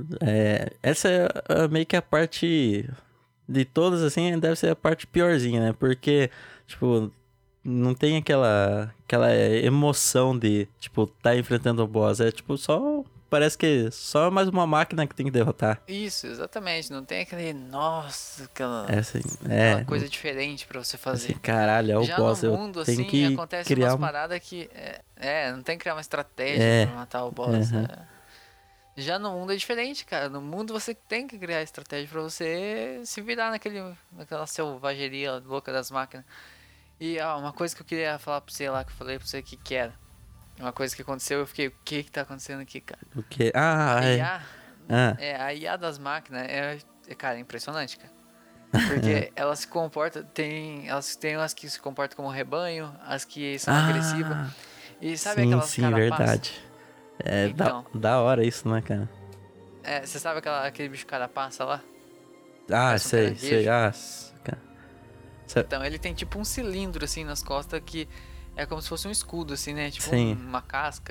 é, essa é a- meio que a parte de todas, assim, deve ser a parte piorzinha, né? Porque, tipo, não tem aquela, aquela emoção de, tipo, tá enfrentando o boss. É, tipo, só... Parece que só mais uma máquina que tem que derrotar. Isso, exatamente. Não tem aquele, nossa, aquela, É assim, é... aquela coisa diferente pra você fazer. Assim, caralho, é o Já boss, no eu mundo, tenho assim, que acontece criar umas uma... paradas que... É, é, não tem que criar uma estratégia É, pra matar o boss. aham. é. Já no mundo é diferente, cara. No mundo você tem que criar estratégia pra você se virar naquele, naquela selvageria louca das máquinas. E ó, uma coisa que eu queria falar pra você lá, que eu falei pra você que que era. Uma coisa que aconteceu, eu fiquei, o que que tá acontecendo aqui, cara? O quê? Ah, A é. I A, Ah, é, a I A das máquinas é, é, cara, é impressionante, cara. Porque elas se comportam, tem, elas tem umas que se comportam como rebanho, as que são Ah, agressivas. E sabe sim, aquelas sim, carapaças? verdade. É Então. da, da hora isso, né, cara? É, você sabe aquela, aquele bicho carapaça lá? Ah, Parece um sei, caranguejo. sei. Ah, s- cara. Cê- Então, ele tem tipo um cilindro assim nas costas que é como se fosse um escudo, assim, né? Tipo Sim. um- uma casca.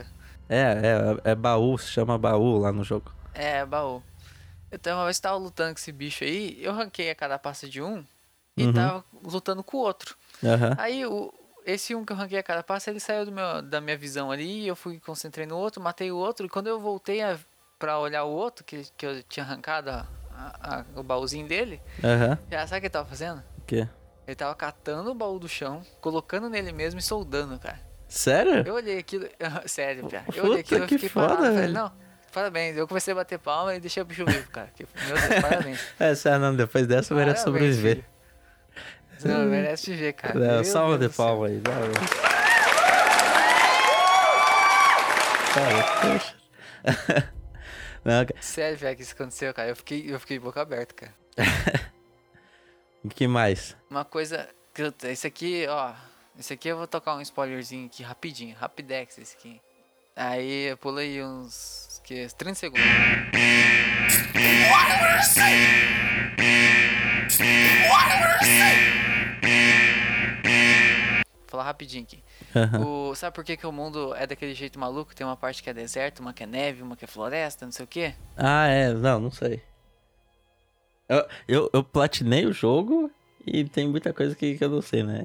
É, é, é baú, se chama baú lá no jogo. É, baú. Então, uma vez que tava lutando com esse bicho aí, eu ranquei a carapaça de um e Uhum. tava lutando com o outro. Aham. Aí, o, esse um que eu ranquei a carapaça, ele saiu do meu, da minha visão ali, eu fui concentrei no outro, matei o outro, e quando eu voltei a, pra olhar o outro, que, que eu tinha arrancado a- a- a- o baúzinho dele, Aham. já sabe o que ele tava fazendo? O quê? Ele tava catando o baú do chão, colocando nele mesmo e soldando, cara. Sério? Eu olhei aquilo... Sério, cara. Eu Puta, olhei aquilo e que fiquei foda, parado. Falei, velho. não, parabéns. Eu comecei a bater palma e deixei o bicho vivo, cara. Que- Meu Deus, parabéns. É, sério, não, depois dessa merece Parabéns, sobreviver. filho. Não, merece viver, cara. Não, Meu salva Deus de do céu. palma aí. Não, cara, poxa. Não, cara. Sério, velho, que isso aconteceu, cara. Eu fiquei, eu fiquei de boca aberta, cara. O que mais? Uma coisa... que eu- Esse aqui, ó... Esse aqui eu vou tocar um spoilerzinho aqui, rapidinho. Rapidex esse aqui. Aí eu pulei uns... Que, trinta segundos. Vou falar rapidinho aqui. Aham. O, sabe por que, que o mundo é daquele jeito maluco? Tem uma parte que é deserto, uma que é neve, uma que é floresta, não sei o quê. Ah, é, não, não sei. Eu, eu, eu platinei o jogo e tem muita coisa que, que eu não sei, né?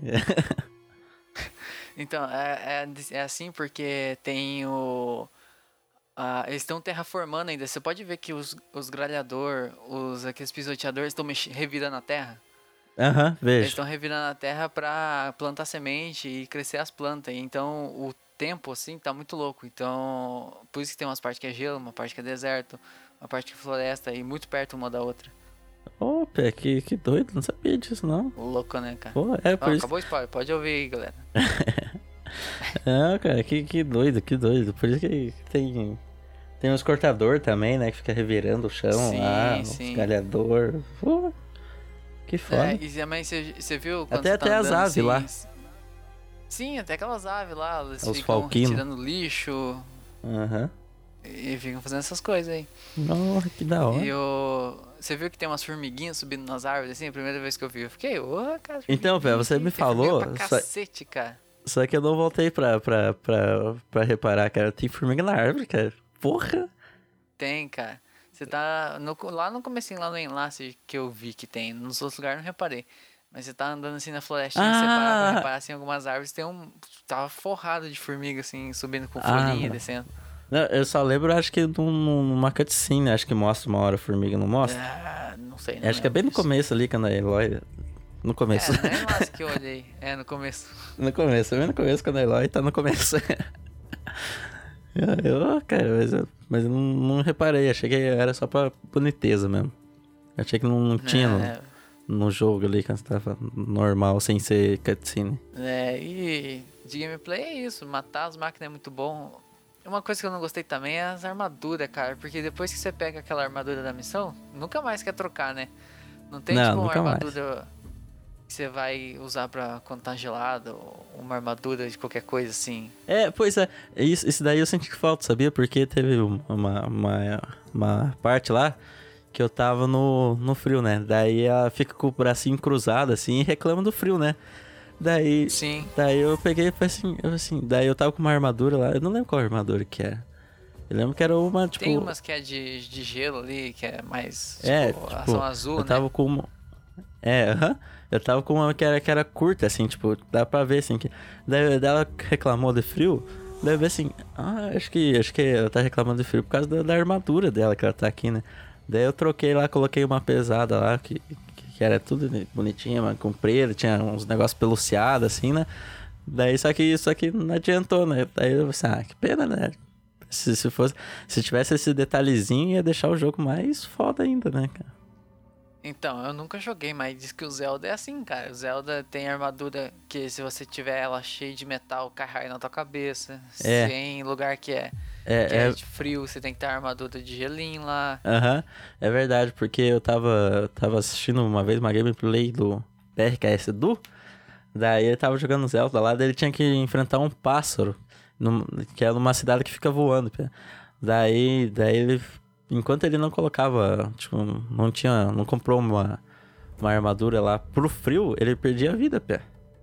Então, é, é, é assim porque tem o... ah, eles estão terraformando ainda. Você pode ver que os, os gralhador, os, aqueles pisoteadores estão revirando a terra. Aham, Eles vejo. estão revirando a terra pra plantar semente e crescer as plantas. Então, o tempo, assim, tá muito louco. Então, por isso que tem umas partes que é gelo, uma parte que é deserto, uma parte que é floresta e muito perto uma da outra. Opa, que, que doido, não sabia disso, não. Louco, né, cara? Pô, é Ó, por isso. acabou o spoiler, pode ouvir aí, galera. Não, cara, que, que doido, que doido. Por isso que tem. Tem uns cortador também, né? Que fica revirando o chão Sim, lá, uns sim. galhador. Pô, que foda. É, e também você você viu quando Até- você até tá as andando, aves assim, lá. Sim, até aquelas aves lá, elas Os ficam falquinos. tirando lixo Aham. e ficam fazendo essas coisas aí. Nossa, que da hora. E eu... Você viu que tem umas formiguinhas subindo nas árvores, assim? A primeira vez que eu vi, eu fiquei, ô, cara... Então, velho, você me formiguinha, tem formiga falou, pra só- cacete, cara. Só que eu não voltei pra, pra, pra, pra reparar, cara. Tem formiga na árvore, cara. Porra! Tem, cara. Você tá... No, lá no comecinho, lá no enlace que eu vi que tem. Nos outros lugares eu não reparei. Mas você tá andando assim na florestinha, Ah! você para pra reparar assim, algumas árvores, tem um... Tava forrado de formiga, assim, subindo com Ah, folhinha, mano. descendo. Não, eu só lembro, acho que num- numa cutscene, acho que mostra uma hora a formiga, não mostra? Ah, não sei, não acho que é bem no lembro disso. começo ali, quando a Eloy... No começo. É, não é enlace que eu olhei. É, no começo. No começo, bem no começo, quando a Eloy tá no começo. eu, eu, cara, mas eu, mas eu não, não reparei, achei que era só pra boniteza mesmo. Achei que não, não tinha É, no, no jogo ali, quando você tava normal, sem ser cutscene. É, e de gameplay é isso, matar as máquinas é muito bom. Uma coisa que eu não gostei também é as armaduras, cara, porque depois que você pega aquela armadura da missão, nunca mais quer trocar, né? Não tem Não, tipo uma nunca mais. armadura que você vai usar pra quando tá gelado, ou uma armadura de qualquer coisa assim. É, pois é, isso, isso daí eu senti falta, sabia? Porque teve uma, uma, uma parte lá que eu tava no, no frio, né? Daí ela fica com o bracinho cruzado assim e reclama do frio, né? Daí, Sim. daí eu peguei e falei assim, eu assim, daí eu tava com uma armadura lá, eu não lembro qual armadura que era. Eu lembro que era uma, tipo... Tem umas que é de, de gelo ali, que é mais, tipo, É, ação tipo, azul, eu né? tava com uma... É, aham. Eu tava com uma que era, que era curta, assim, tipo, dá pra ver, assim, que... Daí daí ela reclamou de frio, daí eu vi assim, ah, acho que, acho que ela tá reclamando de frio por causa da, da armadura dela que ela tá aqui, né? Daí eu troquei lá, coloquei uma pesada lá, que, que era tudo bonitinha, mas comprida, tinha uns negócios peluciados, assim, né? Daí, só que isso aqui não adiantou, né? Daí eu pensei, ah, que pena, né? Se, se fosse, se tivesse esse detalhezinho, ia deixar o jogo mais foda ainda, né, cara? Então, eu nunca joguei, mas diz que o Zelda é assim, cara. O Zelda tem armadura que se você tiver ela cheia de metal, cai raio na tua cabeça. É. Se em lugar que é, É, que é, é, de frio, você tem que ter armadura de gelinho lá. aham, é verdade, porque eu tava, eu tava assistindo uma vez uma gameplay do P R K S Du, daí ele tava jogando Zelda lá, daí ele tinha que enfrentar um pássaro, num, que é numa cidade que fica voando, pê. Daí, daí ele, enquanto ele não colocava, tipo, não tinha, não comprou uma, uma armadura lá pro frio, ele perdia a vida, pé.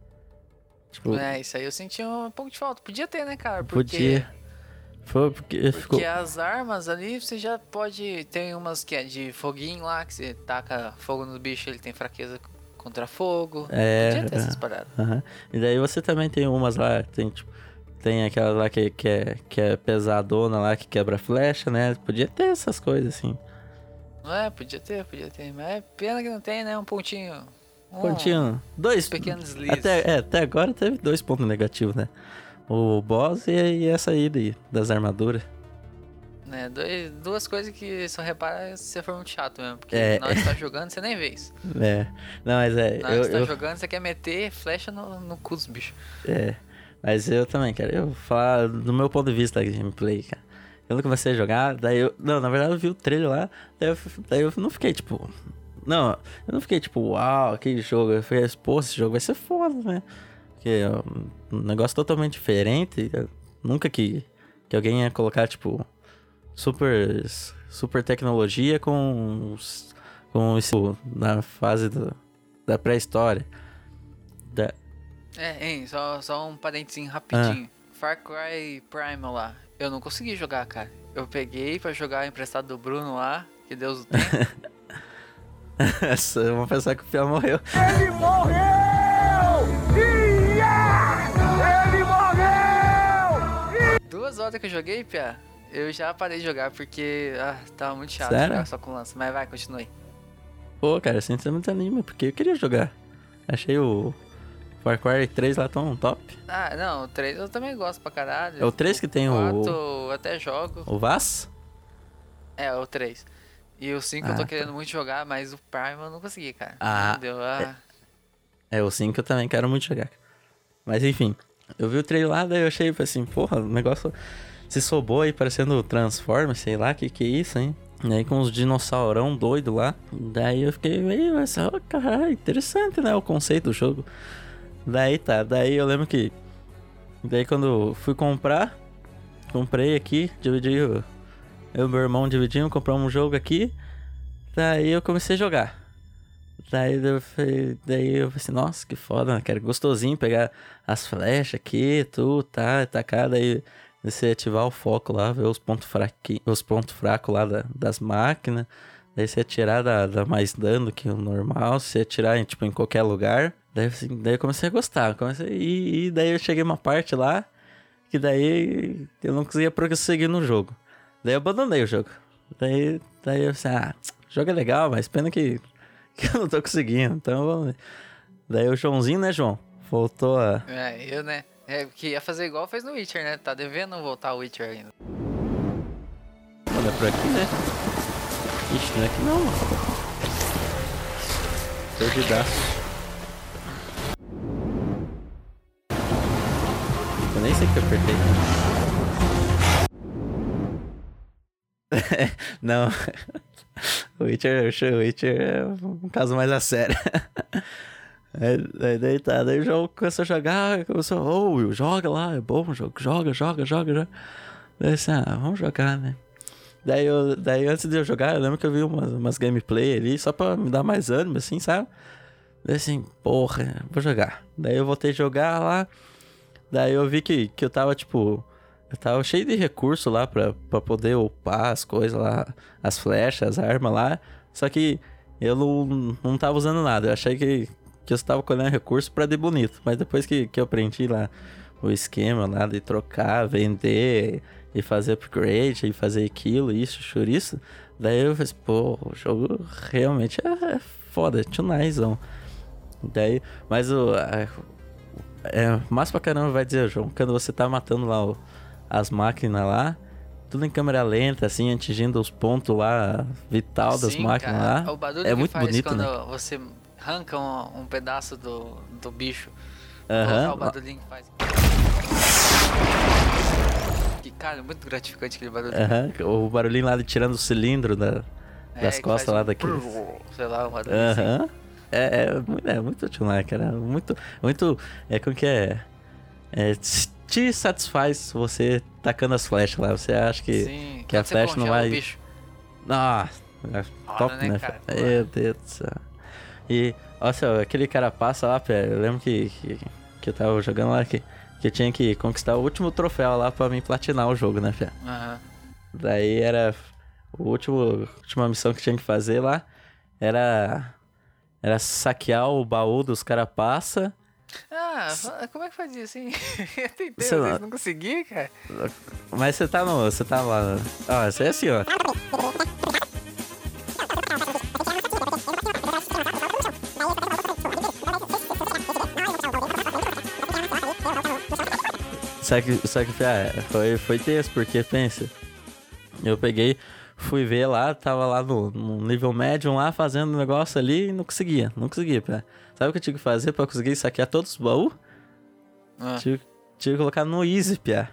Tipo, É, isso aí eu senti um pouco de falta. Podia ter, né, cara? Porque, podia. Foi porque ficou... porque as armas ali você já pode. Tem umas que é de foguinho lá, que você taca fogo no bicho, ele tem fraqueza contra fogo. É, Podia ter essas paradas. aham. E daí você também tem umas lá, tem tipo, tem aquela lá que, que, é, que é pesadona lá, que quebra flecha, né? Podia ter essas coisas assim. Não é? Podia ter, podia ter. Mas é pena que não tem, né? Um pontinho Um, Pontinho. Dois. pequenos deslizes. Até, é, até agora teve dois pontos negativos, né? O boss e, e essa aí de, das armaduras. Né, dois, duas coisas que só repara se você for muito chato mesmo. Porque É. na hora que você tá jogando, você nem vê isso. É. Não, mas é. Na hora Eu, que você tá eu, jogando, você quer meter flecha no, no cu dos bichos. é. Mas eu também, cara. Eu vou falar do meu ponto de vista da gameplay, cara. Eu não comecei a jogar, daí eu. Não, na verdade eu vi o trailer lá, daí eu, daí eu não fiquei tipo. Não, eu não fiquei tipo, uau, que jogo. Eu falei, pô, esse jogo vai ser foda, né? Porque é um negócio totalmente diferente. Nunca que, que alguém ia colocar, tipo, super, super tecnologia com, com isso na fase do, da pré-história. Da... É, hein, só, só um parentezinho rapidinho. Far Cry Primal lá, eu não consegui jogar, cara. Eu peguei pra jogar emprestado do Bruno lá, que Deus o tenha. Eu vou pensar que o Pia morreu. Ele morreu! Yeah! Ele morreu! Duas horas que eu joguei, Pia, eu já parei de jogar porque ah, tava muito chato Sério? jogar só com lança. Mas vai, continue. Pô, cara, assim você me desanima, porque eu queria jogar. Achei o Far Cry três lá tão top. Ah, não, o três eu também gosto pra caralho. É o três que tem o- quatro eu até jogo. O Vaz? É, o três. E o cinco eu Ah, tô tá. querendo muito jogar, mas o Prime eu não consegui, cara. Ah, Não deu, ah. É, o cinco eu também quero muito jogar. Mas enfim, eu vi o trailer lá, daí eu achei assim, porra, o negócio se sobou aí parecendo Transformers, sei lá, que que é isso, hein? E aí com os dinossaurão doido lá. Daí eu fiquei meio assim, ó, caralho, interessante, né, o conceito do jogo. Daí tá, daí eu lembro que... Daí quando fui comprar, comprei aqui, dividi o... Eu e meu irmão dividimos, compramos um jogo aqui. Daí eu comecei a jogar. Daí eu falei, daí eu falei assim, nossa, que foda, né, cara? Gostosinho pegar as flechas aqui, tu, tá, tacar, daí você ativar o foco lá, ver os pontos fraqui, os pontos fracos lá da, das máquinas. Daí você atirar dá, dá mais dano que o normal, se você atirar em, tipo, em qualquer lugar. Daí, assim, daí eu comecei a gostar, comecei, e, e daí eu cheguei uma parte lá, que daí eu não conseguia prosseguir no jogo. Daí eu abandonei o jogo. Daí, daí eu pensei, ah, o jogo é legal, mas pena que, que eu não tô conseguindo. Então, vamos... Daí o Joãozinho, né, João? Voltou a... É, eu, né? É, que ia fazer igual fez no Witcher, né? Tá devendo voltar o Witcher ainda. Olha por aqui, né? Ixi, não é aqui não, mano. Perdidaço. Eu nem sei o que eu apertei. Não. O Witcher, o Witcher é um caso mais a sério. Aí, daí tá, daí o jogo começou a jogar, começou, ô, Will, joga lá, é bom o jogo, joga, joga, joga, joga. Daí assim, ah, vamos jogar, né? Daí, eu, daí antes de eu jogar, eu lembro que eu vi umas, umas gameplay ali, só pra me dar mais ânimo, assim, sabe? Daí assim, porra, vou jogar. Daí eu voltei a jogar lá, daí eu vi que, que eu tava, tipo... Eu tava cheio de recurso lá pra, pra poder upar as coisas lá, as flechas, as armas lá. Só que eu não, não tava usando nada. Eu achei que, que eu estava colhendo recurso pra de bonito. Mas depois que, que eu aprendi lá o esquema lá de trocar, vender e fazer upgrade e fazer aquilo, isso, chouriço. Daí eu falei, pô, o jogo realmente é foda, é tunizão. Daí, mas o... É, é massa pra caramba, vai dizer, João, quando você tá matando lá o... as máquinas lá, tudo em câmera lenta, assim, atingindo os pontos lá, vital das Sim, máquinas cara, lá. o barulho É que muito faz bonito, quando né? você arranca um, um pedaço do, do bicho. Aham. O barulhinho que faz. Que, cara, é muito gratificante aquele barulho. Aham, o barulhinho lá de tirando o cilindro da, É, das que costas faz lá um daquele. prrr, sei lá, um barulho assim. Aham. É, é, mu- é muito tunai, cara. Muito, muito. É como que é? É, te satisfaz você tacando as flechas lá. Você acha que, Sim, que a quando você flecha não congela o vai. bicho. Ah, é top, né, né? cara? Meu Deus do céu. E, nossa, aquele cara passa lá, pé, eu lembro que, que, que eu tava jogando lá, que, que eu tinha que conquistar o último troféu lá pra mim platinar o jogo, né, pé? Aham. Daí era o último, a última missão que tinha que fazer lá, era, era saquear o baú dos carapaça. Ah, fa- como é que fazia assim? Eu tentei, Sei mas lá. não consegui, cara. Mas você tá no, você tá lá, ó, isso é assim, ó. Só que, só que ah, foi, foi tenso, porque pensa, eu peguei, fui ver lá, tava lá no, no nível médium lá, fazendo um negócio ali e não conseguia, não conseguia, pé. Sabe o que eu tinha que fazer pra conseguir saquear todos os baús? Ah. Tinha, tinha que colocar no Easy, pé.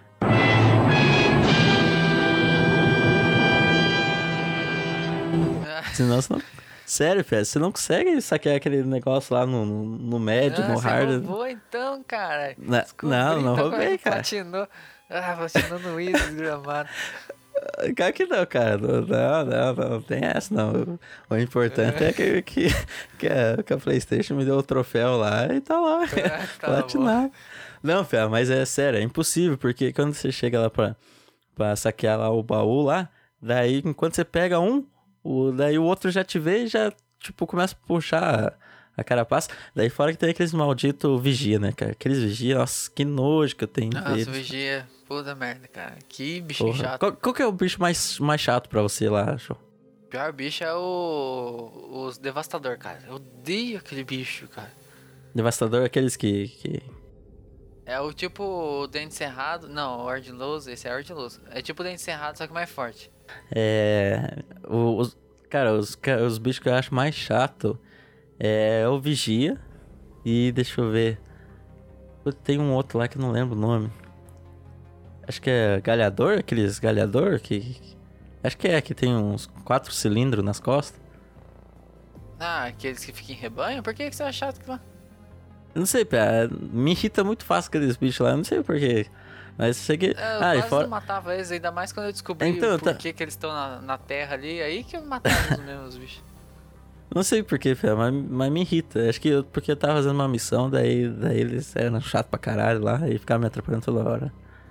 Senão você não... Sério, pé, você não consegue saquear aquele negócio lá no, no, no médio, Ah, no você hard. roubou então, cara. Na- Descobri, não, não então, como é roubei, que cara. Platinou. Ah, platinou no Wii, desgramado. Claro que não, cara. Não, não, não, não tem essa, não. O importante é que, que, que, a, que a PlayStation me deu o troféu lá e tá lá. Ah, tá Platinar. Não, Fé, mas é sério, é impossível, porque quando você chega lá pra, pra saquear lá o baú lá, daí enquanto você pega um, o, daí o outro já te vê e já, tipo, começa a puxar a, a carapaça. Daí fora que tem aqueles malditos vigia, né, cara? Aqueles vigia, nossa, que nojo que eu tenho Nossa, deles. vigia. Puta merda, cara. Que bicho Porra. chato. Qual, qual que é o bicho mais, mais chato pra você lá, show? O pior bicho é o. Os Devastador, cara. Eu odeio aquele bicho, cara. Devastador, aqueles que... que... É o tipo o Dente Cerrado. Não, o Ardiloso. Esse é Ardiloso. É tipo o Dente Cerrado, só que mais forte. É... o- Os, cara, os, ca- os bichos que eu acho mais chato é o Vigia e deixa eu ver... Tem um outro lá que eu não lembro o nome. Acho que é Galhador, aqueles Galhador que... Acho que é, que tem uns quatro cilindros nas costas. Ah, aqueles que ficam em rebanho? Por que, que você acha chato que lá? Eu não sei, pé, me irrita muito fácil aqueles bichos lá, eu não sei porquê. Mas sei que... Eu Ah, e quase fora... não matava eles, ainda mais quando eu descobri Então, por tá- que, que eles estão na, na terra ali. Aí que eu matava os mesmos bichos. Não sei porquê, Fé, mas, mas me irrita. Acho que eu, porque eu tava fazendo uma missão, daí, daí eles eram chato pra caralho lá e ficavam me atrapalhando toda hora.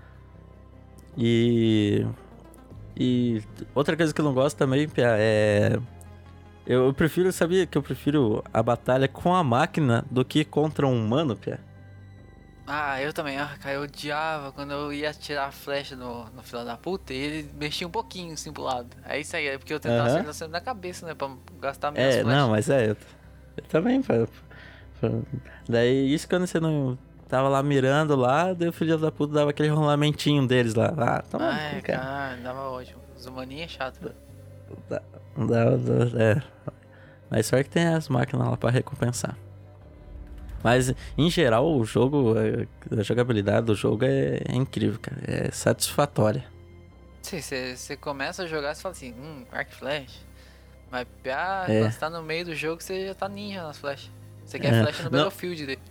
E... E outra coisa que eu não gosto também, Pia, é... Eu prefiro, sabia que eu prefiro a batalha com a máquina do que contra um humano, Pia? Ah, eu também, ah, cara, eu odiava quando eu ia atirar a flecha no, no filho da puta e ele mexia um pouquinho assim pro lado. Aí isso aí, é porque eu tentava Aham. acertar sempre na cabeça, né, pra gastar minhas É, flechas. não, mas é, eu, eu também, Pia. Daí isso quando você não tava lá mirando lá, daí o filho da puta dava aquele rolamentinho deles lá. Ah, toma, Ah, é, cara. cara, dava ótimo. Os humaninhos é chato, velho. Dá, dá, dá, é. Mas só que tem as máquinas lá pra recompensar. Mas, em geral, o jogo, a jogabilidade do jogo é, é incrível, cara. É satisfatória. Sim, você começa a jogar e fala assim, hum, arco e flecha. Mas piá, É. quando você tá no meio do jogo, você já tá ninja nas flechas. Você quer É, flecha no não. Battlefield dele.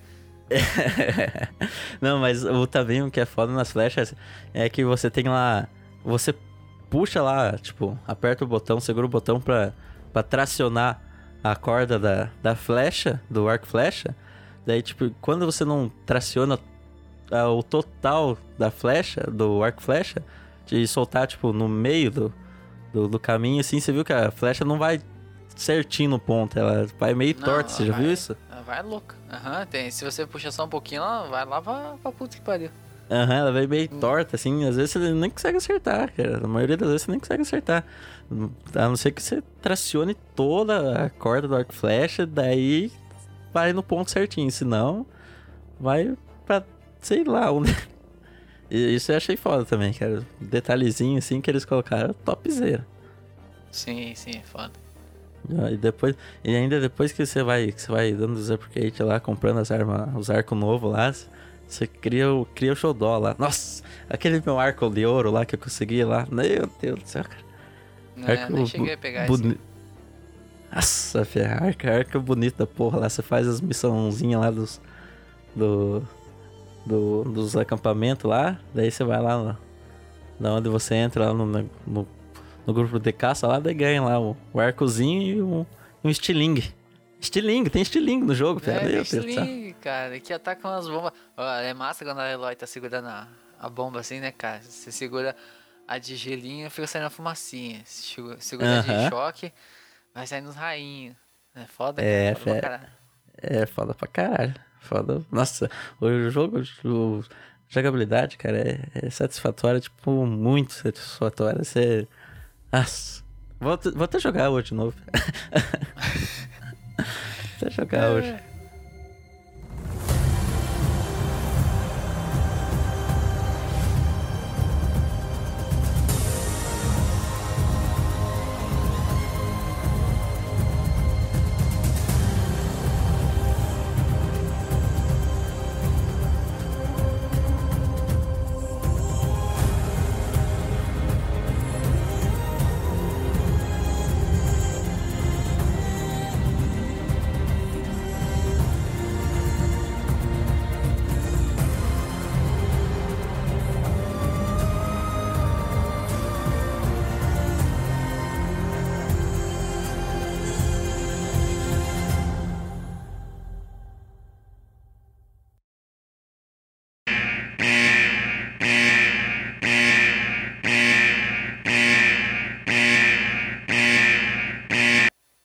Não, mas o também o que é foda nas flechas é que você tem lá... Você puxa lá, tipo, aperta o botão, segura o botão pra, pra tracionar a corda da, da flecha, do arco e flecha. Daí, tipo, quando você não traciona ah, o total da flecha, do arco e flecha, de soltar, tipo, no meio do, do, do caminho, assim, você viu que a flecha não vai certinho no ponto, ela vai meio Não, torta, você ela já vai- viu isso? Ela vai louca. Aham, tem. Se você puxar só um pouquinho, ela vai lá pra, pra puta que pariu. Aham, ela vai meio torta, assim, às vezes você nem consegue acertar, cara. Na maioria das vezes você nem consegue acertar. A não ser que você tracione toda a corda do arco e flecha, daí vai no ponto certinho, senão vai pra, sei lá, onde... E isso eu achei foda também, cara. Detalhezinho, assim, que eles colocaram, topzera. Sim, sim, é foda. E depois, e ainda depois que você vai, que você vai dando os upgrades lá, comprando as armas, os arcos novos lá, você cria o, cria o showdoll lá. Nossa, aquele meu arco de ouro lá que eu consegui lá. Meu Deus do céu, cara. Não, é, Arco nem cheguei a pegar boni- esse. Nossa, filho, arco, arco bonito da porra lá. Você faz as missãozinhas lá dos. Do, do, dos acampamentos lá. Daí você vai lá no, da onde você entra lá no, no, no grupo de caça lá. Daí ganha lá o, o arcozinho e um, um estilingue. Estilingue, tem estilingue no jogo, filho. É, Meu tem Deus do céu. sling, cara, que atacam as bombas. Ó, é massa quando a Eloy tá segurando a, a bomba assim, né, cara? Você segura a de gelinho, fica saindo a fumacinha. Segura, segura a de Aham. choque, vai saindo os rainhos. É foda, É, cara. Foda fé. pra caralho. É foda pra caralho. Foda. Nossa, o jogo, o, jogabilidade, cara, é, é satisfatória, tipo, muito satisfatória. Você. Nossa. Vou, te- vou até jogar hoje de novo. Até jogar hoje. É.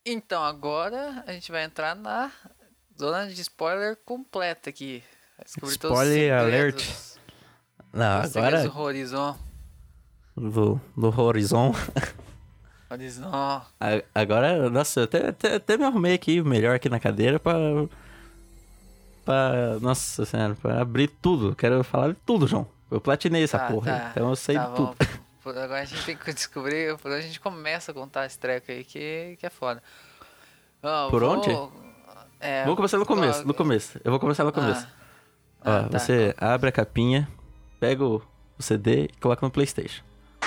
Então, agora a gente vai entrar na zona de spoiler completa aqui. Vai descobrir todos os Spoiler alert. segredos. Não, Os segredos agora do Horizon. do, do Horizon. Horizon. A- Agora, nossa, eu até, até, até me arrumei aqui melhor aqui na cadeira pra. pra. Nossa senhora, pra abrir tudo. Quero falar de tudo, João. Eu platinei essa Tá, porra, tá. então eu sei Tá de bom. tudo. Por- Agora a gente tem que descobrir por onde a gente começa a contar esse treco aí, que, que é foda. Ó, Por vou- onde? É, Vamos começar no começo, qual- no começo. Eu vou começar no começo. Ah, Ó, ah, tá. você abre a capinha, pega o, o C D e coloca no PlayStation.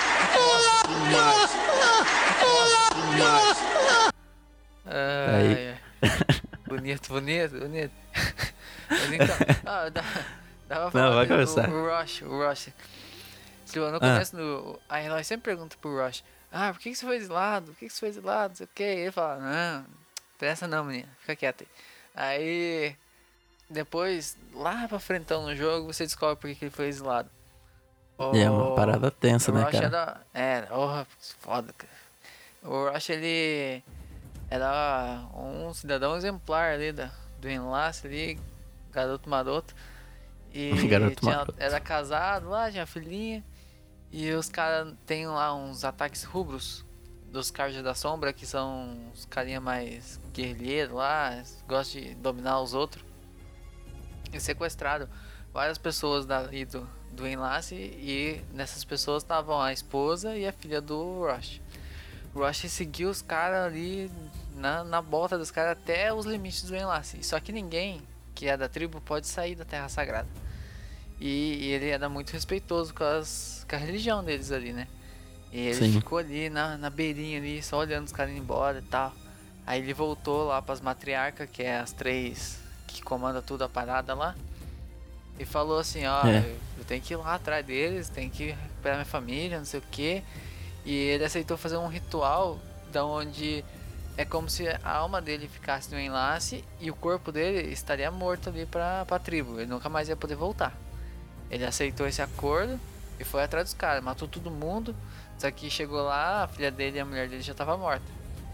Ai, Aí. ai. Bonito, bonito, bonito. Mas então, ah, dá, dava pra Não, falar vai do- começar. O, o Rush, o Rush. Tipo, no Ah. começo, do, a Eloy sempre pergunta pro Rush: Ah, por que, que você foi exilado? Por que, que você foi exilado? Não sei o que. Ele fala: Não, presta não, menina, fica quieto aí. Aí, depois, lá pra frentão no jogo, você descobre por que, que ele foi exilado. É uma parada tensa, o né, Rush cara? Era, é, oh, foda, cara. O Rush, ele era um cidadão exemplar ali da, do enlace ali, garoto maroto. E Garoto tinha- maroto. era casado lá, tinha filhinha. E os caras tem lá uns ataques rubros dos Carjas da Sombra, que são os carinha mais guerrilheiros lá, gostam de dominar os outros. E sequestraram várias pessoas dali do, do enlace, e nessas pessoas estavam a esposa e a filha do Rush. O Rush seguiu os caras ali na, na bota dos caras até os limites do enlace. Só que ninguém que é da tribo pode sair da Terra Sagrada. E, e ele era muito respeitoso com, as, com a religião deles ali, né? E ele Sim. ficou ali na, na beirinha ali, só olhando os caras indo embora e tal. Aí ele voltou lá pras matriarcas, que é as três que comandam tudo a parada lá. E falou assim, ó, É. eu, eu tenho que ir lá atrás deles, tenho que recuperar minha família, não sei o que. E ele aceitou fazer um ritual da onde é como se a alma dele ficasse no enlace e o corpo dele estaria morto ali pra, pra tribo. Ele nunca mais ia poder voltar. Ele aceitou esse acordo e foi atrás dos caras, matou todo mundo. Só que chegou lá, a filha dele e a mulher dele já tava morta.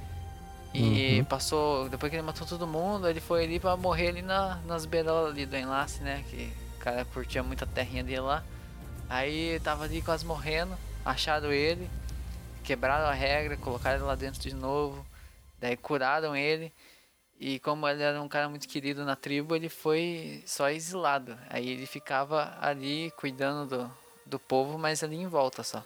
E Uhum. passou, depois que ele matou todo mundo, ele foi ali pra morrer ali na, nas beirolas ali do enlace, né? Que o cara curtia muito a terrinha dele lá. Aí tava ali quase morrendo, acharam ele, quebraram a regra, colocaram ele lá dentro de novo. Daí curaram ele. E como ele era um cara muito querido na tribo, ele foi só exilado. Aí ele ficava ali cuidando do, do povo, mas ali em volta só.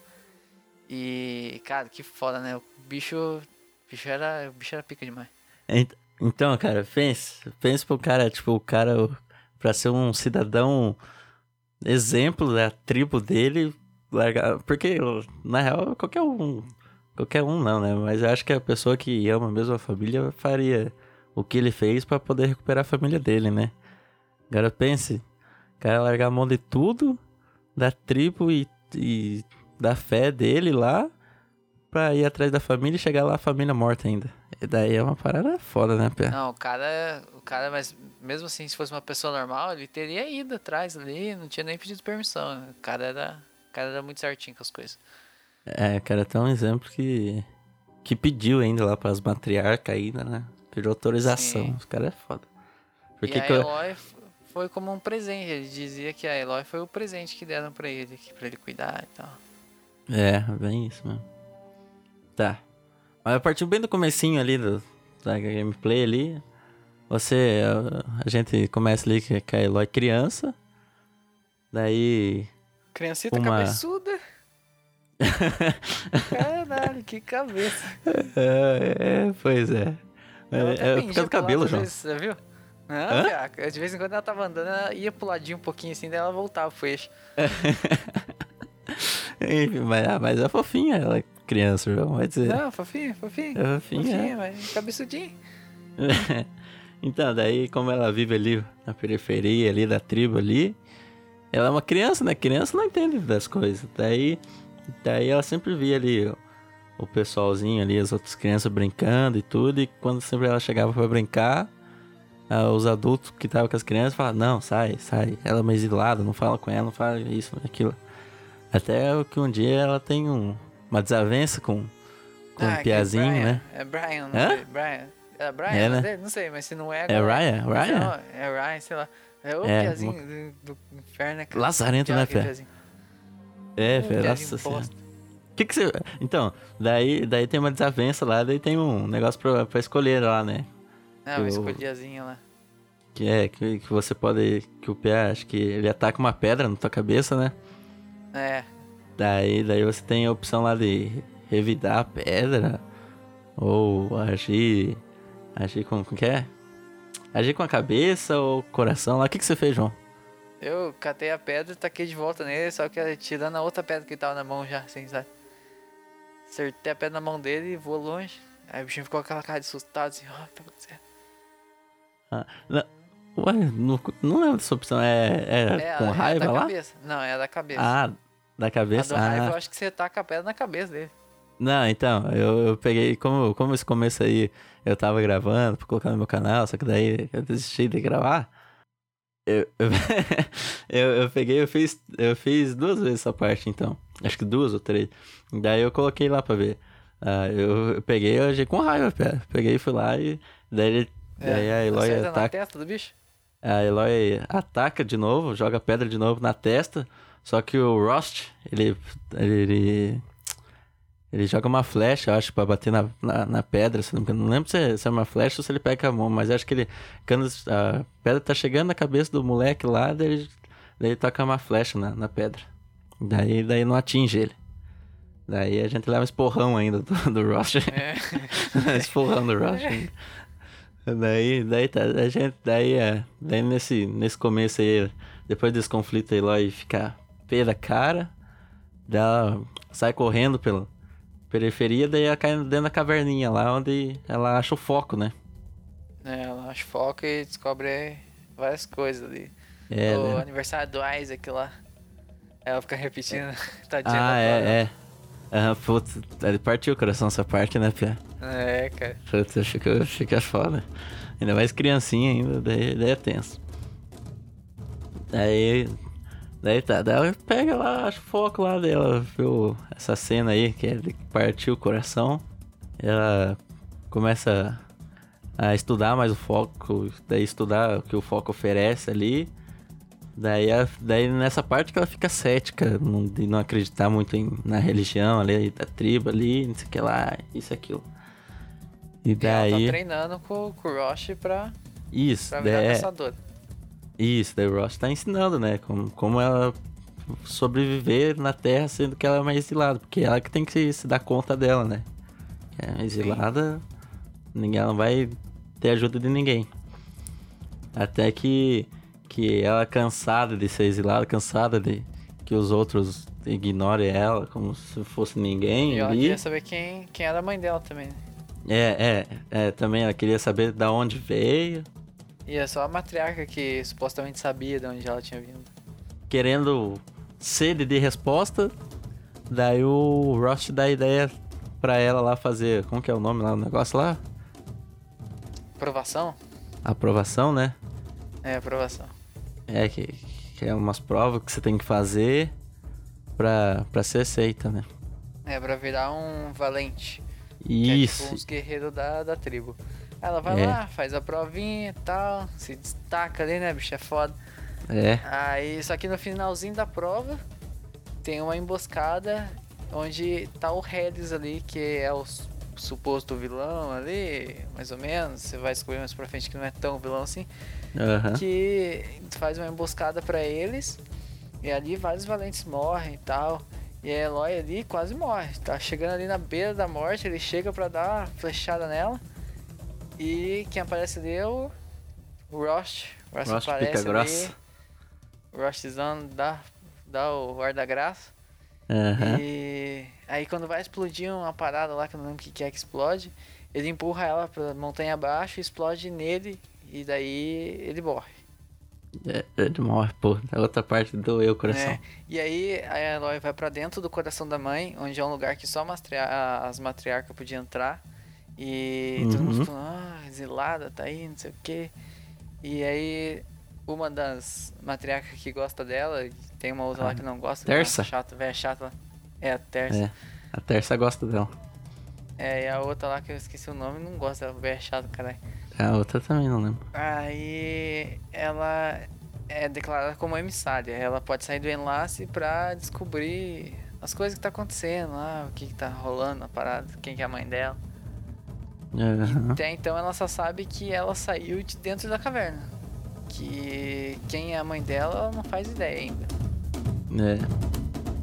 E, cara, que foda, né? O bicho, o bicho, era, o bicho era pica demais. Ent- Então, cara, pensa. Pensa pro cara, tipo, o cara, pra ser um cidadão exemplo da tribo dele, largar. Porque, na real, qualquer um. Qualquer um não, né? Mas eu acho que a pessoa que ama mesmo a família faria o que ele fez pra poder recuperar a família dele, né? Agora pense, o cara largar a mão de tudo, da tribo e, e da fé dele lá, pra ir atrás da família e chegar lá a família morta ainda. E daí é uma parada foda, né, Pé? Não, o cara, o cara, mas mesmo assim, se fosse uma pessoa normal, ele teria ido atrás ali, não tinha nem pedido permissão. O cara era, o cara era muito certinho com as coisas. É, cara, tem um exemplo que que pediu ainda lá pras matriarcas ainda, né? Pediu autorização. Sim. Os caras é foda. Porque e a que eu- Eloy f- foi como um presente. Ele dizia que a Eloy foi o presente que deram pra ele, que- pra ele cuidar e tal. É, bem isso mesmo. Tá. Mas a partir bem do comecinho ali do, da gameplay ali, você, a, a gente começa ali com a Eloy criança, daí... Criancita Uma- cabeçuda. Caralho, que cabeça. é, é, pois é. Ela É, até é por pendia causa do pro lado cabelo, às João. vezes, você viu? Não, Hã? cara, de vez em quando ela tava andando, ela ia pro ladinho um pouquinho assim, daí ela voltava pro eixo. Enfim, mas, ah, mas é fofinha ela é criança, João, vai dizer. Não, fofinho, fofinho. É fofinha, Fofinho, mas cabeçudinho. Então, daí como ela vive ali na periferia ali da tribo ali, ela é uma criança, né? Criança não entende das coisas. Daí, daí ela sempre via ali o, o pessoalzinho ali, as outras crianças brincando e tudo, e quando sempre ela chegava pra brincar, ah, os adultos que estavam com as crianças falavam, não, sai, sai, ela é uma exilada, não fala com ela, não fala isso, aquilo. Até que um dia ela tem um, uma desavença com com Ah, o Piazinho, Brian. né? É Brian, não Hã? sei. Brian. É Brian, É, não, né? sei, não sei, mas se não é... É agora- Ryan? Ryan? Não, é Ryan, sei lá. É o É, Piazinho do, do inferno, né, cara? Lazarento, né, Pior que Pé? Piazinho. É, Um Fê, Piazinho nossa senhora. bosta. Que que você... Então, daí, daí tem uma desavença lá, daí tem um negócio pra, pra escolher lá, né? Não, Eu- eu escolhi azinha lá. Que é, que, que você pode... Que o pé, acho que ele ataca uma pedra na tua cabeça, né? É, Daí, daí você tem a opção lá de revidar a pedra. Ou agir... Agir com... Como que é? Agir com a cabeça ou coração lá. O que que você fez, João? eu catei a pedra e taquei de volta nele, só que tirando a outra pedra que tava na mão já, assim, sabe? Acertei a pedra na mão dele e voou longe. Aí o bichinho ficou com aquela cara de assustado, assim, ó, oh, tá acontecendo. Ah, não, ué, não, não lembro dessa opção. É, é, É, com é raiva da lá? cabeça. Não, é da cabeça. Ah, da a cabeça? do raiva eu Ah, acho que você taca a pedra na cabeça dele. não, então, eu, eu peguei, como, como esse começo aí eu tava gravando pra colocar no meu canal, só que daí eu desisti de gravar. Eu, eu, eu, eu peguei, eu fiz, eu fiz duas vezes essa parte, então. Acho que duas ou três. Daí eu coloquei lá pra ver. Ah, eu, eu peguei, eu agiei com raiva, pé. Peguei e fui lá e daí, ele, daí a Eloy acerta na ataca. testa do bicho. A Eloy ataca de novo, joga a pedra de novo na testa. Só que o Rost, ele, ele, ele joga uma flecha, eu acho, pra bater na, na, na pedra. Se não, me engano. Não lembro se é, se é uma flecha ou se ele pega com a mão, mas acho que ele, quando a pedra tá chegando na cabeça do moleque lá, daí ele, daí ele toca uma flecha na, na pedra. Daí, daí não atinge ele. Daí a gente leva um esporrão ainda do, do Rost. É. Esporrão do Rost ainda. Daí, daí, tá, a gente, daí, é, daí nesse, nesse começo aí, depois desse conflito aí, Eloy fica pé da cara, ela sai correndo pela periferia, daí ela cai dentro da caverninha lá, onde ela acha o foco, né? É, ela acha foco e descobre várias coisas ali. É, o né? aniversário do Isaac lá. Ela fica repetindo. Tadinha Ah, da é, Clara. é. Aham, putz, ele partiu o coração essa parte, né, Pia? É, cara. Putz, fica, fica foda. Ainda mais criancinha ainda, daí, daí é tenso. Daí, daí tá, daí ela pega lá, acha o foco lá dela, viu essa cena aí, que ele partiu o coração. Ela começa a estudar mais o foco, daí estudar o que o foco oferece ali. Daí, a, daí nessa parte que ela fica cética, não, de não acreditar muito em, na religião ali, da tribo ali, não sei o que lá, isso e aquilo. E E ela daí... tá treinando com, com o Rosh pra, Isso, pra virar daí, caçadora. isso, daí o Ross tá ensinando, né, como, como ela sobreviver na Terra sendo que ela é uma exilada, porque ela que tem que se dar conta dela, né. É uma exilada, ninguém, ela não vai ter ajuda de ninguém. Até que... que ela cansada de ser exilada, cansada de que os outros ignorem ela como se fosse ninguém E ela ali. queria saber quem, quem era a mãe dela também, né? É, é, é, também ela queria saber de onde veio, E é só a matriarca que supostamente sabia de onde ela tinha vindo. querendo sede de resposta. Daí o Ross dá a ideia pra ela lá fazer, como que é o nome lá do negócio lá? Aprovação? Aprovação, né? É, aprovação. É, que, que é umas provas que você tem que fazer pra, pra ser aceita, né? É, pra virar um valente. Que é Isso. tipo uns guerreiros da, da tribo. Aí ela vai É. lá, faz a provinha e tal, se destaca ali, né, bicho, é foda. É. Aí, só que no finalzinho da prova, tem uma emboscada onde tá o Hades ali, que é o su- suposto vilão ali, mais ou menos. Você vai descobrir mais pra frente que não é tão vilão assim. Aham. Que faz uma emboscada pra eles. E ali vários valentes morrem e tal. E a Eloy ali quase morre. Tá chegando ali na beira da morte. Ele chega pra dar uma flechada nela. E quem aparece ali é o, o Rost. O Rost Rost aparece pica ali. grossa. O Rostzão dá, dá o ar da graça. Aham. E aí quando vai explodir uma parada lá que eu não lembro o que que é que explode. Ele empurra ela pra montanha abaixo, explode nele. E daí ele morre. É, ele morre, pô. A outra parte doeu o coração. É, e aí a Eloy vai pra dentro do coração da mãe, onde é um lugar que só matria- as matriarcas podiam entrar. E todo Uhum. mundo falando, ah, exilada, tá aí, não sei o que. E aí uma das matriarcas que gosta dela, e tem uma outra lá Ah, que não gosta. Terça? Chata, velha chata lá. É, a Terça. É. A Terça gosta dela. É, e a outra lá que eu esqueci o nome, não gosta, é chato, caralho. A outra também não lembro. Aí ela é declarada como emissária. Ela pode sair do enlace pra descobrir as coisas que tá acontecendo lá, o que, que tá rolando na parada, quem que é a mãe dela. Uhum. Até então ela só sabe que ela saiu de dentro da caverna. Que quem é a mãe dela, ela não faz ideia ainda. É.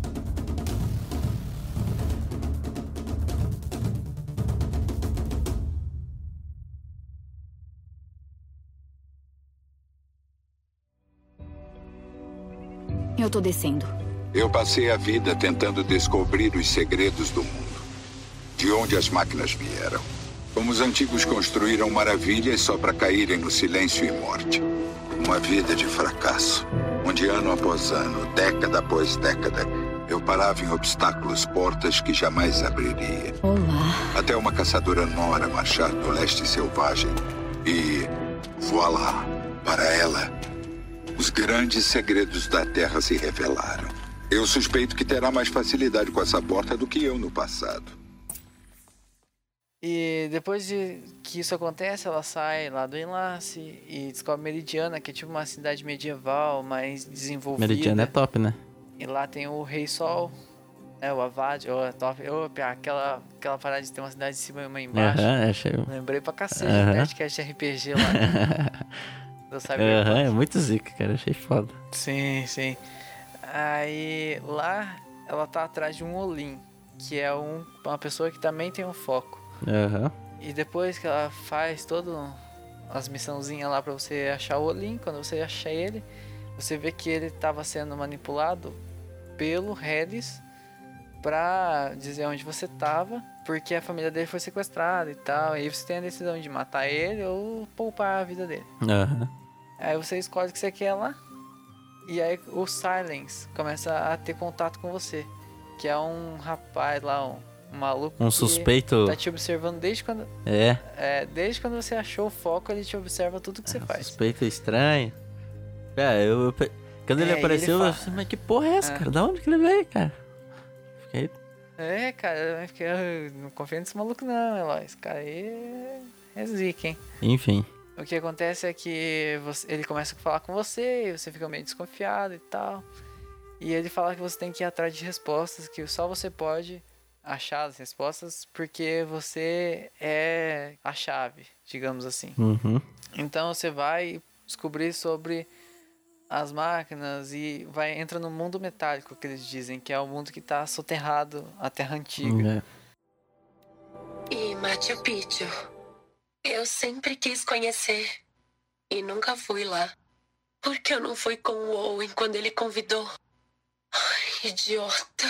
Eu tô descendo. Eu passei a vida tentando descobrir os segredos do mundo. De onde as máquinas vieram. Como os antigos construíram maravilhas só para caírem no silêncio e morte. Uma vida de fracasso. Onde ano após ano, década após década, eu parava em obstáculos, portas que jamais abriria. Olá. Até uma caçadora Nora marchar do leste selvagem. E, voilá, para ela, os grandes segredos da Terra se revelaram. Eu suspeito que terá mais facilidade com essa porta do que eu no passado. E depois de que isso acontece, ela sai lá do enlace e descobre Meridiana, que é tipo uma cidade medieval, mais desenvolvida. Meridiana é top, né? E lá tem o Rei Sol, é o Avad, oh, é top. Oh, aquela, aquela parada de ter uma cidade de cima e uma embaixo. Aham, uhum, achei. Lembrei pra cacete, uhum. né? Acho que é de R P G lá. Aham, uhum, é muito zica, cara. Achei foda. Sim, sim. Aí lá ela tá atrás de um Olim, que é um, uma pessoa que também tem um foco. Aham. Uhum. E depois que ela faz todas as missãozinhas lá pra você achar o Olim, quando você achar ele, você vê que ele tava sendo manipulado pelo Hades pra dizer onde você tava, porque a família dele foi sequestrada e tal. E aí você tem a decisão de matar ele ou poupar a vida dele. Aham. Uhum. Aí você escolhe o que você quer lá. E aí o Silence começa a ter contato com você. Que é um rapaz lá, um, um maluco. Um suspeito. Tá te observando desde quando. É. É, desde quando você achou o foco, ele te observa tudo que você é, um faz. Suspeito estranho. É, eu. eu quando ele é, apareceu, ele eu falei, mas que porra é essa, é. cara? Da onde que ele veio, cara? Fiquei. É, cara, eu, fiquei, eu não confio nesse maluco, não, Eloy. Esse cara aí é, é zica, hein? Enfim. O que acontece é que você, ele começa a falar com você e você fica meio desconfiado e tal. E ele fala que você tem que ir atrás de respostas, que só você pode achar as respostas porque você é a chave, digamos assim. Uhum. Então você vai descobrir sobre as máquinas e vai entra no mundo metálico, que eles dizem, que é o mundo que está soterrado à Terra Antiga. É. E Machu Picchu. Eu sempre quis conhecer e nunca fui lá. Por que eu não fui com o Owen quando ele convidou? Ai, idiota.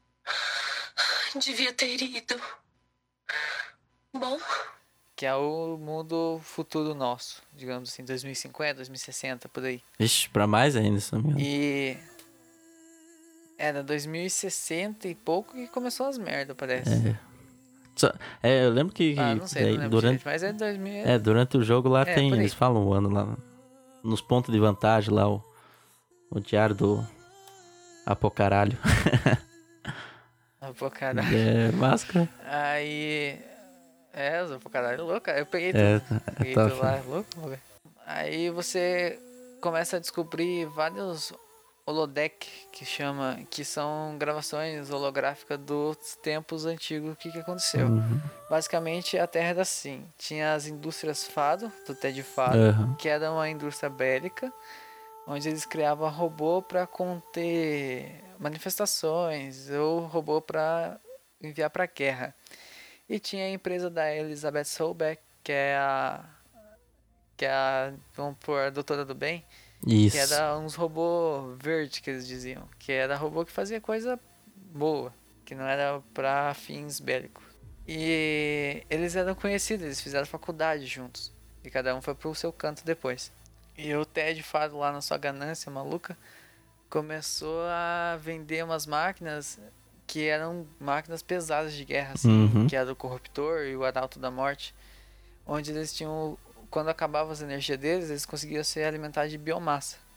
Devia ter ido. Bom. Que é o mundo futuro nosso, digamos assim, dois mil e cinquenta, dois mil e sessenta, por aí. Vixe, pra mais ainda, isso mesmo. E era dois mil e sessenta e pouco que começou as merdas, parece. É. Só, é, eu lembro que ah, não sei, daí, não lembro durante, gente, mas é dois mil. É, durante o jogo lá é, tem, eles falam o ano lá, nos pontos de vantagem lá, o, o diário do Apocaralho. Apocaralho. É, máscara. Aí, é, o Apocaralho é louco, eu peguei é, tudo, é peguei top. tudo lá, é louco, vou ver. Aí você começa a descobrir vários holodeck, que chama, que são gravações holográficas dos tempos antigos, o que que aconteceu. Uhum. Basicamente a Terra era assim, tinha as indústrias Fado, do Ted Fado, uhum. que era uma indústria bélica, onde eles criavam robô para conter manifestações, ou robô para enviar para guerra. E tinha a empresa da Elizabeth Sobeck, que é a que é a, vamos pôr, a doutora do bem. Isso. Que era uns robôs verdes, que eles diziam. Que era robô que fazia coisa boa. Que não era pra fins bélicos. E eles eram conhecidos, eles fizeram faculdade juntos. E cada um foi pro seu canto depois. E o Ted Fado lá na sua ganância maluca começou a vender umas máquinas que eram máquinas pesadas de guerra, assim. Uhum. Que era o Corruptor e o Arauto da Morte. Onde eles tinham... Quando acabava as energias deles, eles conseguiam ser alimentados de biomassa.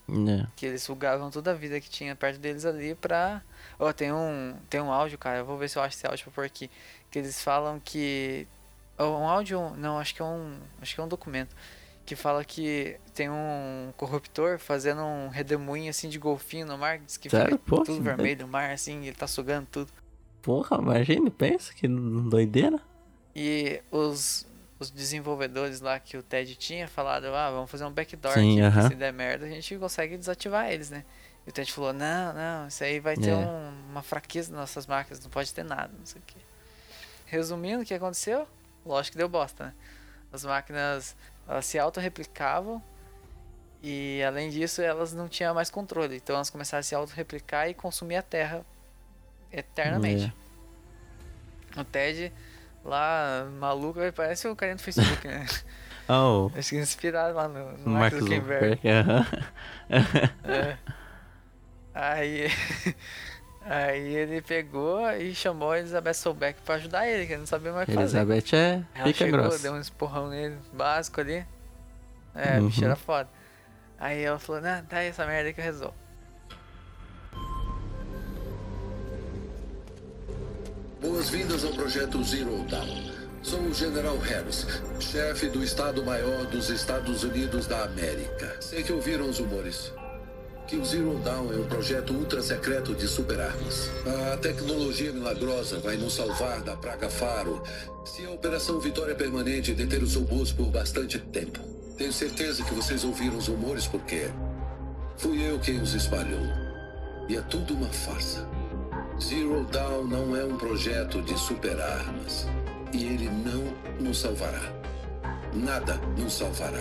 É. Que eles sugavam toda a vida que tinha perto deles ali pra... Ó, tem um, tem um áudio, cara, eu vou ver se eu acho esse áudio pra pôr aqui. Que eles falam que... Um áudio... Não, acho que é um... Acho que é um documento. Que fala que tem um corruptor fazendo um redemoinho assim de golfinho no mar. Diz que Sério? fica Pô, tudo que vermelho no mar, assim, e ele tá sugando tudo. Porra, imagina, pensa que doideira. E os, os desenvolvedores lá que o Ted tinha falado, ah, vamos fazer um backdoor Sim, aqui, aham. se der merda a gente consegue desativar eles, né? E o Ted falou, não, não, isso aí vai ter É. um, uma fraqueza nas nossas máquinas, não pode ter nada, não sei o que. Resumindo, o que aconteceu? Lógico que deu bosta, né? As máquinas, elas se autorreplicavam e além disso elas não tinham mais controle, então elas começaram a se autorreplicar e consumir a Terra eternamente. É. O Ted lá, maluco, parece o carinha do Facebook, né? Oh, Acho que inspirado lá no, no Mark Mark Zuckerberg. Zuckerberg. Aham. É. Aí, aí ele pegou e chamou a Elizabeth Sobeck pra ajudar ele, que ele não sabia mais o que fazer. Elizabeth é Ela pica chegou, grossa. deu um esporrão nele, básico ali. É, Uhum. o bicho era foda. Aí ela falou, não, tá aí essa merda aí que eu resolvo. Boas-vindas ao projeto Zero Dawn. Sou o General Harris, chefe do Estado-Maior dos Estados Unidos da América. Sei que ouviram os rumores. Que o Zero Dawn é um projeto ultra-secreto de superarmas. A tecnologia milagrosa vai nos salvar da praga Faro se a Operação Vitória Permanente deter os robôs por bastante tempo. Tenho certeza que vocês ouviram os rumores porque fui eu quem os espalhou. E é tudo uma farsa. Zero Dawn não é um projeto de superarmas. E ele não nos salvará. Nada nos salvará.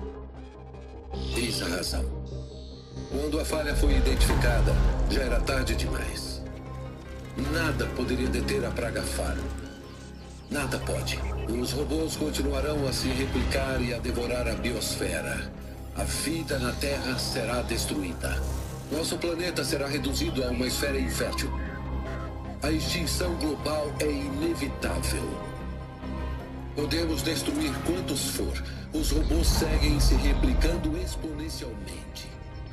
Eis a razão. Quando a falha foi identificada, já era tarde demais. Nada poderia deter a praga Faro. Nada pode. Os robôs continuarão a se replicar e a devorar a biosfera. A vida na Terra será destruída. Nosso planeta será reduzido a uma esfera infértil. A extinção global é inevitável. Podemos destruir quantos for. Os robôs seguem se replicando exponencialmente.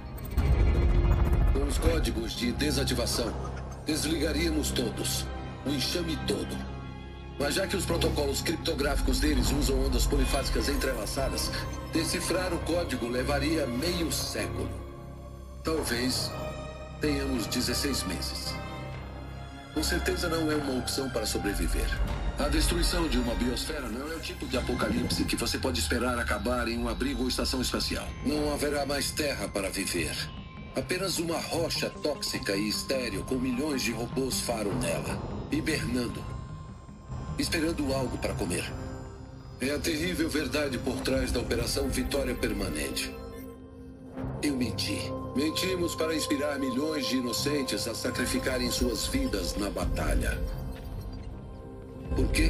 Com os códigos de desativação, desligaríamos todos. O enxame todo. Mas já que os protocolos criptográficos deles usam ondas polifásicas entrelaçadas, decifrar o código levaria meio século. Talvez tenhamos dezesseis meses. Com certeza não é uma opção para sobreviver. A destruição de uma biosfera não é o tipo de apocalipse que você pode esperar acabar em um abrigo ou estação espacial. Não haverá mais terra para viver. Apenas uma rocha tóxica e estéril com milhões de robôs Faro nela, hibernando, esperando algo para comer. É a terrível verdade por trás da Operação Vitória Permanente. Eu menti. Mentimos para inspirar milhões de inocentes a sacrificarem suas vidas na batalha. Por quê?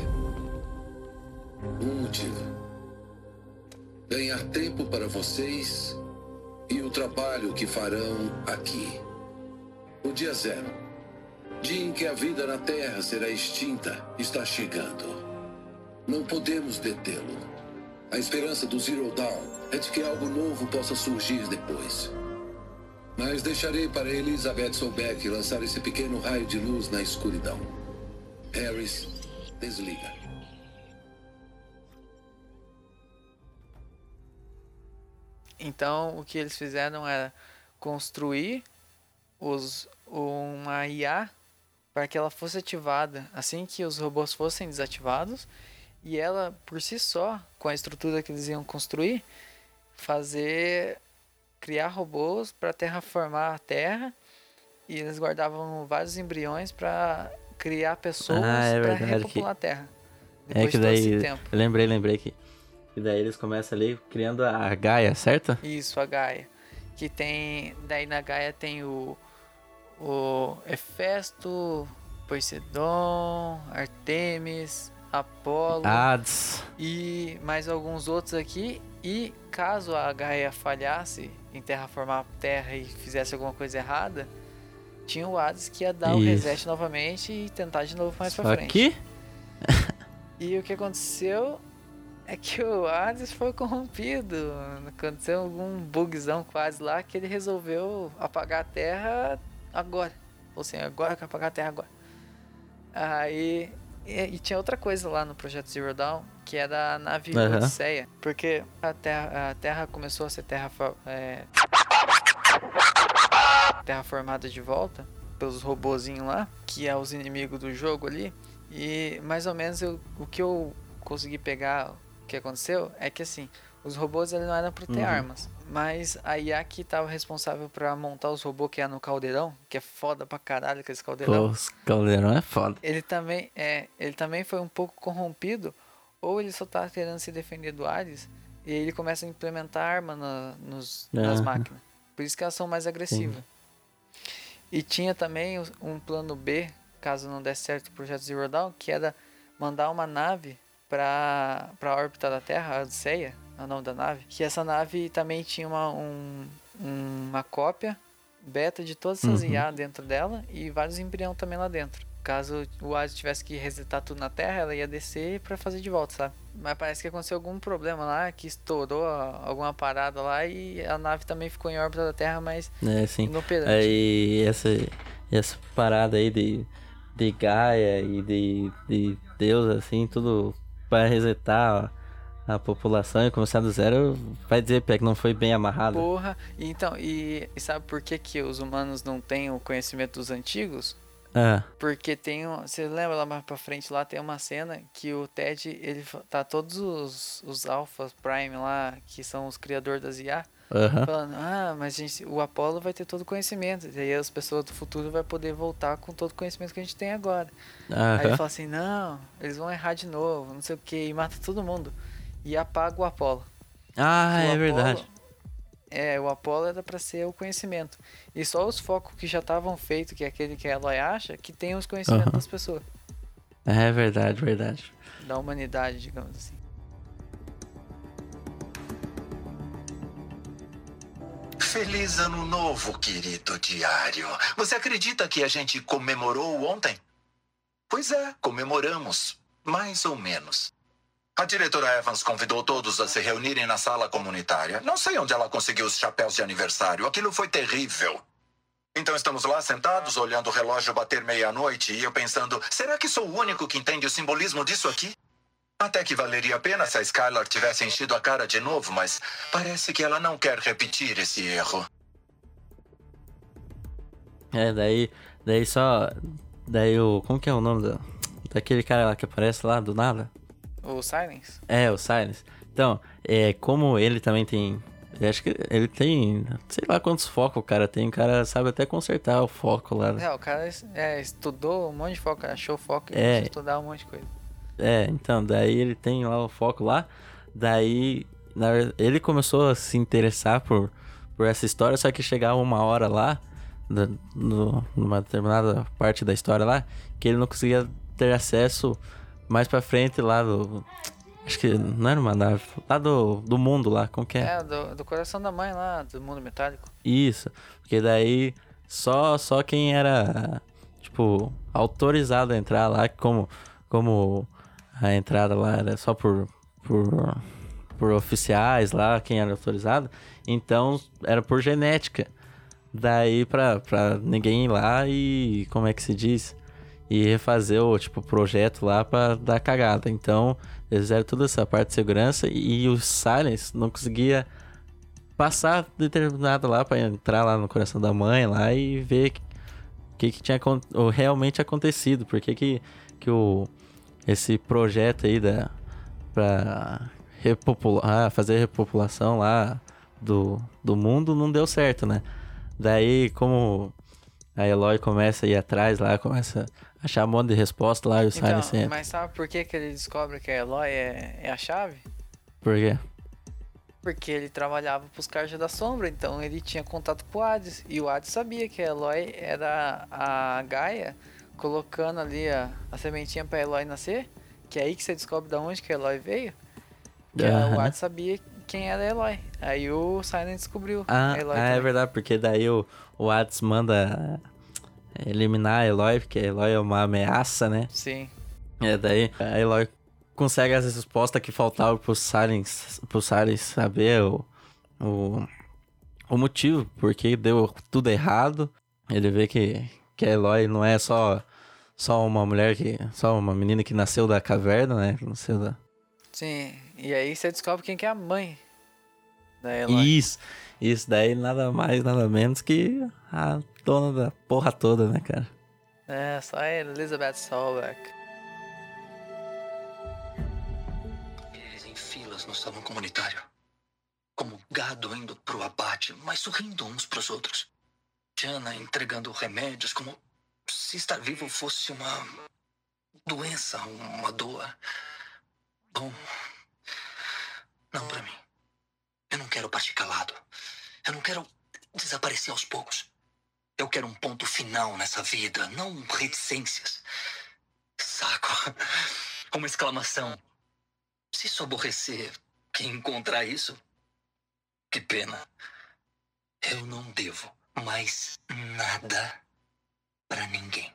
Um motivo. Ganhar tempo para vocês e o trabalho que farão aqui. O dia zero. Dia em que a vida na Terra será extinta está chegando. Não podemos detê-lo. A esperança do Zero Dawn é de que algo novo possa surgir depois. Mas deixarei para Elizabeth Sobeck lançar esse pequeno raio de luz na escuridão. Harris, desliga. Então, o que eles fizeram era construir os, uma I A para que ela fosse ativada assim que os robôs fossem desativados, e ela, por si só, com a estrutura que eles iam construir, fazer, criar robôs para terraformar a Terra, e eles guardavam vários embriões para criar pessoas Ah, é para verdade repopular que- a Terra. É Depois que de todo esse daí, tempo. eu lembrei, lembrei que, que daí eles começam ali criando a Gaia, certo? Isso, a Gaia. Que tem. Daí na Gaia tem o. O Hefesto, Poseidon, Artemis, Apolo Hades. e mais alguns outros aqui. E caso a Gaia falhasse em terraformar a Terra e fizesse alguma coisa errada, tinha o Hades que ia dar o Isso. reset novamente e tentar de novo mais Só pra frente. que... E o que aconteceu É que o Hades foi corrompido. Aconteceu algum bugzão quase lá que ele resolveu apagar a Terra agora. Ou seja, agora que apagar a Terra agora. Aí... E, e tinha outra coisa lá no Projeto Zero Dawn, que era a nave Uhum. Odisseia. Porque a Terra, a terra começou a ser terra, é, terra formada de volta pelos robozinhos lá, que é os inimigos do jogo ali. E mais ou menos eu, o que eu consegui pegar, o que aconteceu, é que assim, os robôs eles não eram para ter Uhum. armas. Mas a I A que tava responsável pra montar os robôs que é no caldeirão, que é foda pra caralho aqueles Pô, caldeirão. os caldeirão é foda. Ele também, é, ele também foi um pouco corrompido, ou ele só tá querendo se defender do Hades, e aí ele começa a implementar arma na, nos, nas Aham. máquinas. Por isso que elas são mais agressivas. E tinha também um plano B, caso não desse certo o Projeto Zero Dawn, que era mandar uma nave pra, pra órbita da Terra, a Odisseia, é o nome da nave. Que essa nave também tinha uma, um, uma cópia beta de todas essas Uhum. I A dentro dela e vários embrião também lá dentro. Caso o Hades tivesse que resetar tudo na Terra, ela ia descer pra fazer de volta, sabe? Mas parece que aconteceu algum problema lá, que estourou a- alguma parada lá e a nave também ficou em órbita da Terra, mas É, sim. inoperante. Aí essa, essa parada aí de, de Gaia e de, de Deus, assim, tudo para resetar a, a população e começar do zero, vai dizer Pé, que não foi bem amarrado. Porra, e então, e, e sabe por que, que os humanos não têm o conhecimento dos antigos? Ah, Porque tem um. Você lembra lá mais pra frente lá tem uma cena que o Ted, ele fa- tá todos os, os Alpha Prime lá, que são os criadores das I A, aham. falando, ah, mas gente, o Apollo vai ter todo o conhecimento. E aí as pessoas do futuro vai poder voltar com todo o conhecimento que a gente tem agora. Aí ele Aham. fala assim, não, eles vão errar de novo, não sei o que, e mata todo mundo. E apaga o Apollo. Ah, O é Apollo- verdade. É, o Apollo era pra ser o conhecimento. E só os focos que já estavam feitos, que é aquele que a Eloy acha, que tem os conhecimentos Aham. das pessoas. É verdade, verdade. Da humanidade, digamos assim. Feliz Ano Novo, querido diário. Você acredita que a gente comemorou ontem? Pois é, comemoramos. Mais ou menos. A diretora Evans convidou todos a se reunirem na sala comunitária. Não sei onde ela conseguiu os chapéus de aniversário. Aquilo foi terrível. Então estamos lá sentados, olhando o relógio bater meia-noite e eu pensando, será que sou o único que entende o simbolismo disso aqui? Até que valeria a pena se a Skylar tivesse enchido a cara de novo, mas parece que ela não quer repetir esse erro. É, daí, daí só. Daí o. Como que é o nome da, daquele cara lá que aparece lá do nada? O Silence? É, o Silence. Então, é, como ele também tem. Eu acho que ele tem. Sei lá quantos focos o cara tem. O cara sabe até consertar o foco lá. É, o cara é, estudou um monte de foco, achou foco e É. começou a estudar um monte de coisa. É, então, daí ele tem lá o foco lá. Daí, na verdade, ele começou a se interessar por, por essa história, só que chegava uma hora lá, da- no, numa determinada parte da história lá, que ele não conseguia ter acesso mais pra frente lá do. Acho que não era uma nave, lá do, do mundo lá, como que é? É, do, do coração da mãe lá, do mundo metálico. Isso, porque daí só, só quem era, tipo, autorizado a entrar lá, como, como a entrada lá era só por, por, por oficiais lá, quem era autorizado, então era por genética. Daí pra, pra ninguém ir lá e, como é que se diz? E refazer o, tipo, projeto lá pra dar cagada. Então, eles fizeram toda essa parte de segurança e o Silence não conseguia passar determinado lá pra entrar lá no coração da mãe lá e ver o que, que tinha acon- ou realmente acontecido. Por que que, que o, esse projeto aí da, pra repopular, fazer a repopulação lá do, do mundo não deu certo, né? Daí, como a Eloy começa a ir atrás lá, começa a achar um monte de resposta lá e o Silence Então, entra. mas sabe por que, que ele descobre que a Eloy é, é a chave? Por quê? Porque ele trabalhava pros Carja da Sombra, então ele tinha contato com o Hades. E o Hades sabia que a Eloy era a Gaia, colocando ali a, a sementinha pra Eloy nascer. Que é aí que você descobre de onde que a Eloy veio. Que a- o Aham. Hades sabia quem era a Eloy. Aí o Silent descobriu Ah, a Eloy ah, é também. verdade, porque daí o, o Hades manda eliminar a Eloy, porque a Eloy é uma ameaça, né? Sim. É, daí a Eloy consegue as respostas que faltavam pros Salins, pros Salins saber o, o, o motivo, porque deu tudo errado. Ele vê que, que a Eloy não é só, só uma mulher, que só uma menina que nasceu da caverna, né? Nasceu da... Sim, e aí você descobre quem que é a mãe da Eloy. Isso, isso daí nada mais, nada menos que a dona da porra toda, né, cara? É, só a Elizabeth Solbeck. Eles em filas no salão comunitário. Como gado indo pro abate, mas sorrindo uns pros outros. Diana entregando remédios como se estar vivo fosse uma doença, uma dor. Bom, não pra mim. Eu não quero partir calado. Eu não quero desaparecer aos poucos. Eu quero um ponto final nessa vida, não reticências. Saco. Uma exclamação. Se isso aborrecer quem encontrar isso, que pena. Eu não devo mais nada pra ninguém.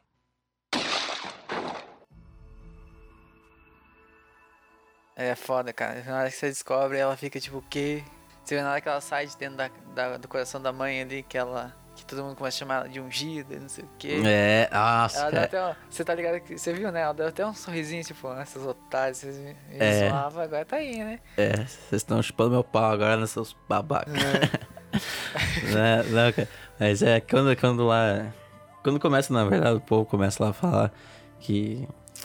É foda, cara. Na hora que você descobre, ela fica tipo, o quê? Você vê na hora que ela sai de dentro da, da- do coração da mãe ali, que ela... Que todo mundo começa a chamar ela de ungida, não sei o quê. É, nossa, Ela deu cara. até um, você tá ligado que... Você viu, né? Ela deu até um sorrisinho, tipo, "Ah, essas otárias, vocês me, me É. zoavam, agora tá aí, né?" É, vocês estão chupando meu pau agora, né, seus babacas. não, não, cara. Mas é, quando, quando lá... Quando começa, na verdade, o povo começa lá a falar que...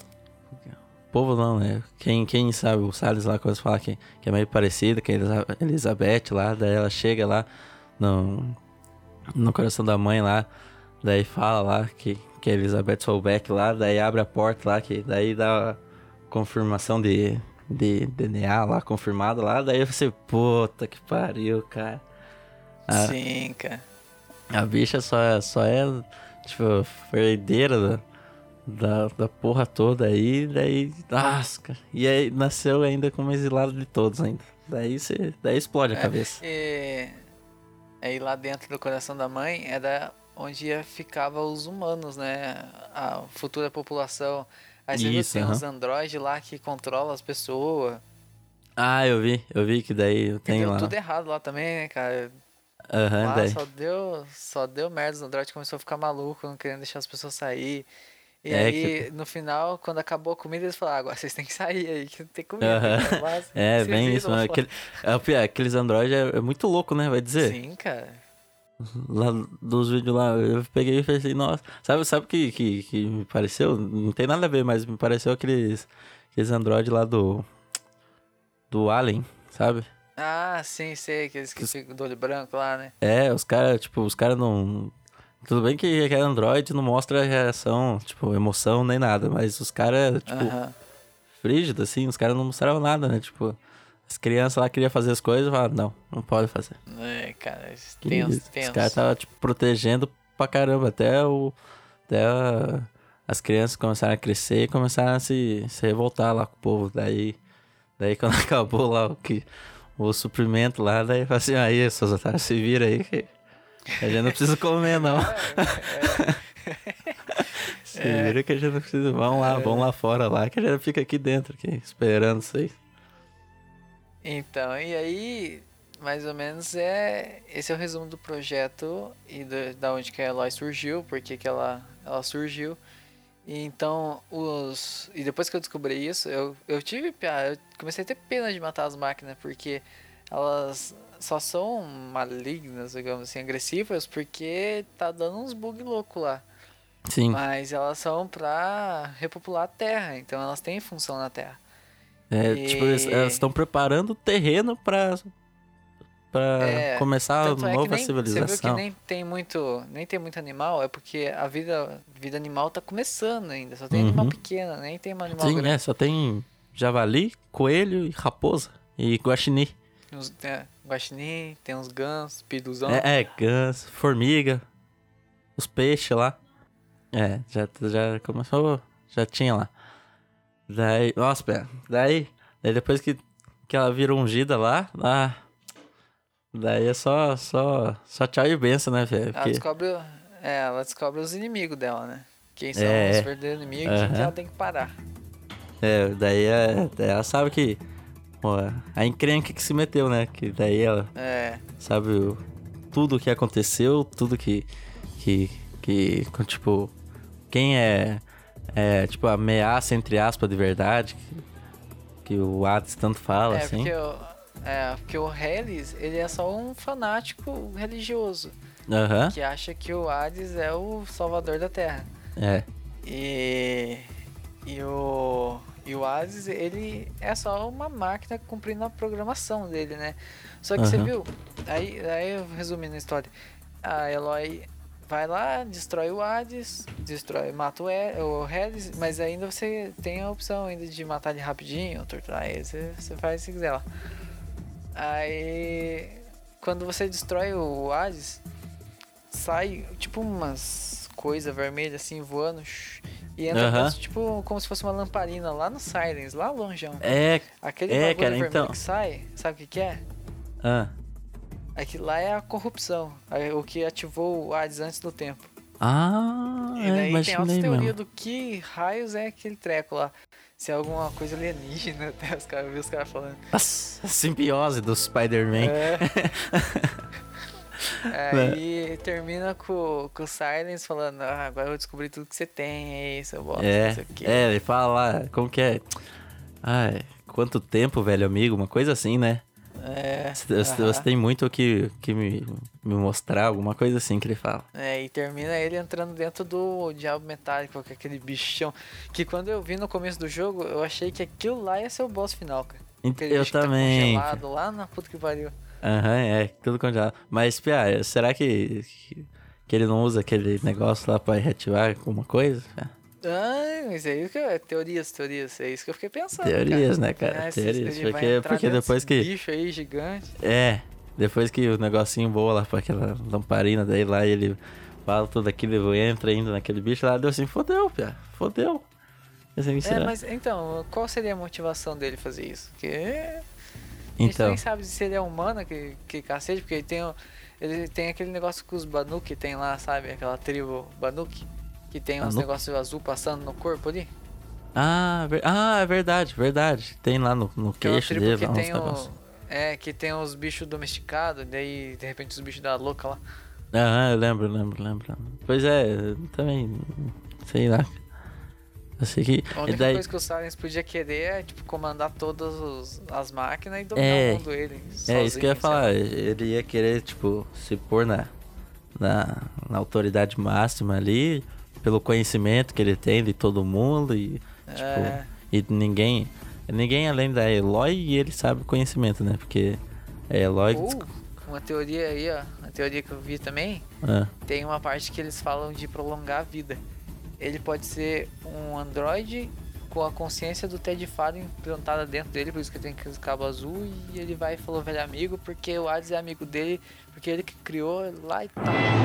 O povo não, né? Quem, quem sabe, o Salles lá começa a falar que, que é meio parecida, que é a Elisa- Elizabeth lá, daí ela chega lá no, no coração da mãe lá, daí fala lá que, que é a Elizabeth Solbeck lá, daí abre a porta lá, que daí dá a confirmação de, de D N A lá, confirmado lá, daí você, puta que pariu, cara. A, Sim, cara. a bicha só, é- só é, tipo, herdeira da, da, da porra toda aí, daí, nossa, cara. E aí nasceu ainda como exilado de todos ainda. Daí você, daí explode a cabeça. E aí lá dentro do coração da mãe era onde ia- ficava os humanos, né? A futura população. Aí você viu que Isso, tem aham. uns androides lá que controlam as pessoas. Ah, eu vi, eu vi que daí E tem deu lá. tudo errado lá também, né, cara? Aham, Lá daí. só deu, só deu merda, os androides começou a ficar maluco, não querendo deixar as pessoas sair. E É aí, que- no final, quando acabou a comida, eles falaram, agora vocês têm que sair aí, que não tem comida. Aham. tem que acabar, É, se bem viram isso, lá mano. fora." Aquele, é, o pior, aqueles androides é, é muito louco, né? Vai dizer. Sim, cara. Lá dos vídeos lá, eu peguei e pensei, nossa. Sabe, sabe o que, que, que me pareceu? Não tem nada a ver, mas me pareceu aqueles, aqueles androides lá do. Do Alien, sabe? Ah, sim, sei, aqueles que ficam do olho branco lá, né? É, os caras, tipo, os caras não. Tudo bem que, que é Android não mostra reação, tipo, emoção nem nada, mas os caras, tipo, Aham. frígido, assim, os caras não mostravam nada, né? Tipo, as crianças lá queriam fazer as coisas e falavam, não, não pode fazer. É, cara, Que tenso, Os tenso. caras estavam, tipo, protegendo pra caramba, até o. Até a- as crianças começaram a crescer e começaram a se, se revoltar lá com o povo. Daí, daí quando acabou lá o que. O suprimento lá, daí eu falei assim, aí, seus otários, se vira aí, que a gente não precisa comer, não. Se vira que a gente não precisa. Vamos lá, vamos lá fora lá, que a gente fica aqui dentro, aqui, esperando isso aí. Então, e aí, mais ou menos, é esse é o resumo do projeto e do, da onde que a Eloy surgiu, porque que ela, ela surgiu. E então, os... E depois que eu descobri isso, eu, eu tive... ah, eu comecei a ter pena de matar as máquinas, porque elas só são malignas, digamos assim, agressivas, porque tá dando uns bugs loucos lá. Sim. Mas elas são pra repopular a Terra, então elas têm função na Terra. É, E- tipo, eles- elas estão preparando o terreno pra, pra É, começar a tanto é que nova nem- Você viu que civilização. nem tem muito, nem tem muito animal, é porque a vida, vida animal tá começando ainda, só tem animal Uhum. pequeno, nem tem animal Sim, grande. é, só tem javali, coelho e raposa. E guaxinim. Tem uns, tem guaxinim, tem uns gansos, piruzão. É, é, ganso, formiga, os peixes lá. É, já, já começou, já tinha lá. Daí, nossa, pera, daí, daí depois que, que ela vira ungida lá, lá, daí é só, só, só tchau e benção, né, velho? Ela Porque- descobre, é, ela descobre os inimigos dela, né? Quem são É, os é. verdadeiros inimigos e quem que Aham. ela tem que parar. É, daí, é, daí ela sabe que... Pô, a encrenca que se meteu, né? Que daí ela É. sabe o, tudo o que aconteceu, tudo que... Que, que, tipo... Quem é... É, tipo, ameaça, entre aspas, de verdade... Que, que o Hades tanto fala, é, assim. Porque o, é, porque o Hellis, ele é só um fanático religioso. Aham. Que acha que o Hades é o salvador da Terra. É. E, e, o, e o Hades, ele é só uma máquina cumprindo a programação dele, né? Só que Uhum. você viu, aí, aí resumindo a história, a Eloy vai lá, destrói o Hades, destrói, mata o, e, o Hades, mas ainda você tem a opção ainda de matar ele rapidinho, torturar ele, você, você faz se quiser lá. Aí, quando você destrói o Hades, sai tipo umas coisas vermelhas assim voando e entra Uhum. dentro, tipo como se fosse uma lamparina lá no Silence, lá longe. É, Aquele é, bagulho cara, vermelho então... que sai, sabe o que que é? Ah. Aquilo lá é a corrupção, é o que ativou o Hades antes do tempo. Ah, E daí é, tem altas imaginei teorias mesmo. do que raios é aquele treco lá. Se é alguma coisa alienígena, até os caras, eu vi os caras falando. Nossa, a simbiose do Spider-Man. É. Aí termina com, com o Silence falando, ah, agora eu descobri tudo que você tem aí, seu bosta, não É, sei o quê. é, ele fala lá, como que é? Ai, quanto tempo, velho amigo, uma coisa assim, né? É, Você, aham. você tem muito que, que me, me mostrar, alguma coisa assim que ele fala. É, e termina ele entrando dentro do Diabo Metálico, com aquele bichão. Que quando eu vi no começo do jogo, eu achei que aquilo lá ia ser o boss final, cara. Aquele Eu bicho que tá também. congelado lá na puta que pariu. Aham, é, tudo congelado. Mas, Pia, será que, que, que ele não usa aquele negócio lá pra reativar alguma coisa? Pia? Ah, mas é isso que eu, é teorias, teorias, é isso que eu fiquei pensando. Teorias, cara. né, cara? É, se Teorias. ele vai Porque, entrar porque dentro depois desse que. bicho aí gigante. É, depois que o negocinho voa lá pra aquela lamparina daí lá e ele fala tudo aquilo e entra ainda naquele bicho lá, deu assim, fodeu, Pia, fodeu. Assim, É, será? mas então, qual seria a motivação dele fazer isso? Porque a gente Então. nem sabe se ele é humano, que, que cacete, porque ele tem, o- ele tem aquele negócio que os Banuk tem lá, sabe? Aquela tribo Banuk, que tem uns Banuk? negócios azul passando no corpo ali. Ah, ver... ah, é verdade, verdade. Tem lá no, no Que é uma queixo tribo dele, que lá uns tem negócios. o, é, que tem os bichos domesticados, daí de repente os bichos da louca lá. Aham, eu lembro, lembro, lembro. Pois é, eu também, sei lá. Eu sei que... A e única daí... coisa que o Silence podia querer é, tipo, comandar todas os- as máquinas e dominar É, o mundo ele. é isso que eu ia sozinho, falar. sei Ele ia querer, tipo, se pôr na, na, na autoridade máxima ali, pelo conhecimento que ele tem de todo mundo e, tipo, É. e ninguém, ninguém além da Eloy e ele sabe o conhecimento, né? Porque a Eloy... Ou, uma teoria aí, ó, uma teoria que eu vi também, Ah, tem uma parte que eles falam de prolongar a vida. Ele pode ser um androide com a consciência do Ted Fado implantada dentro dele, por isso que tem aquele cabo azul, e ele vai e falou, velho amigo, porque o Hades é amigo dele, porque ele que criou lá e tal.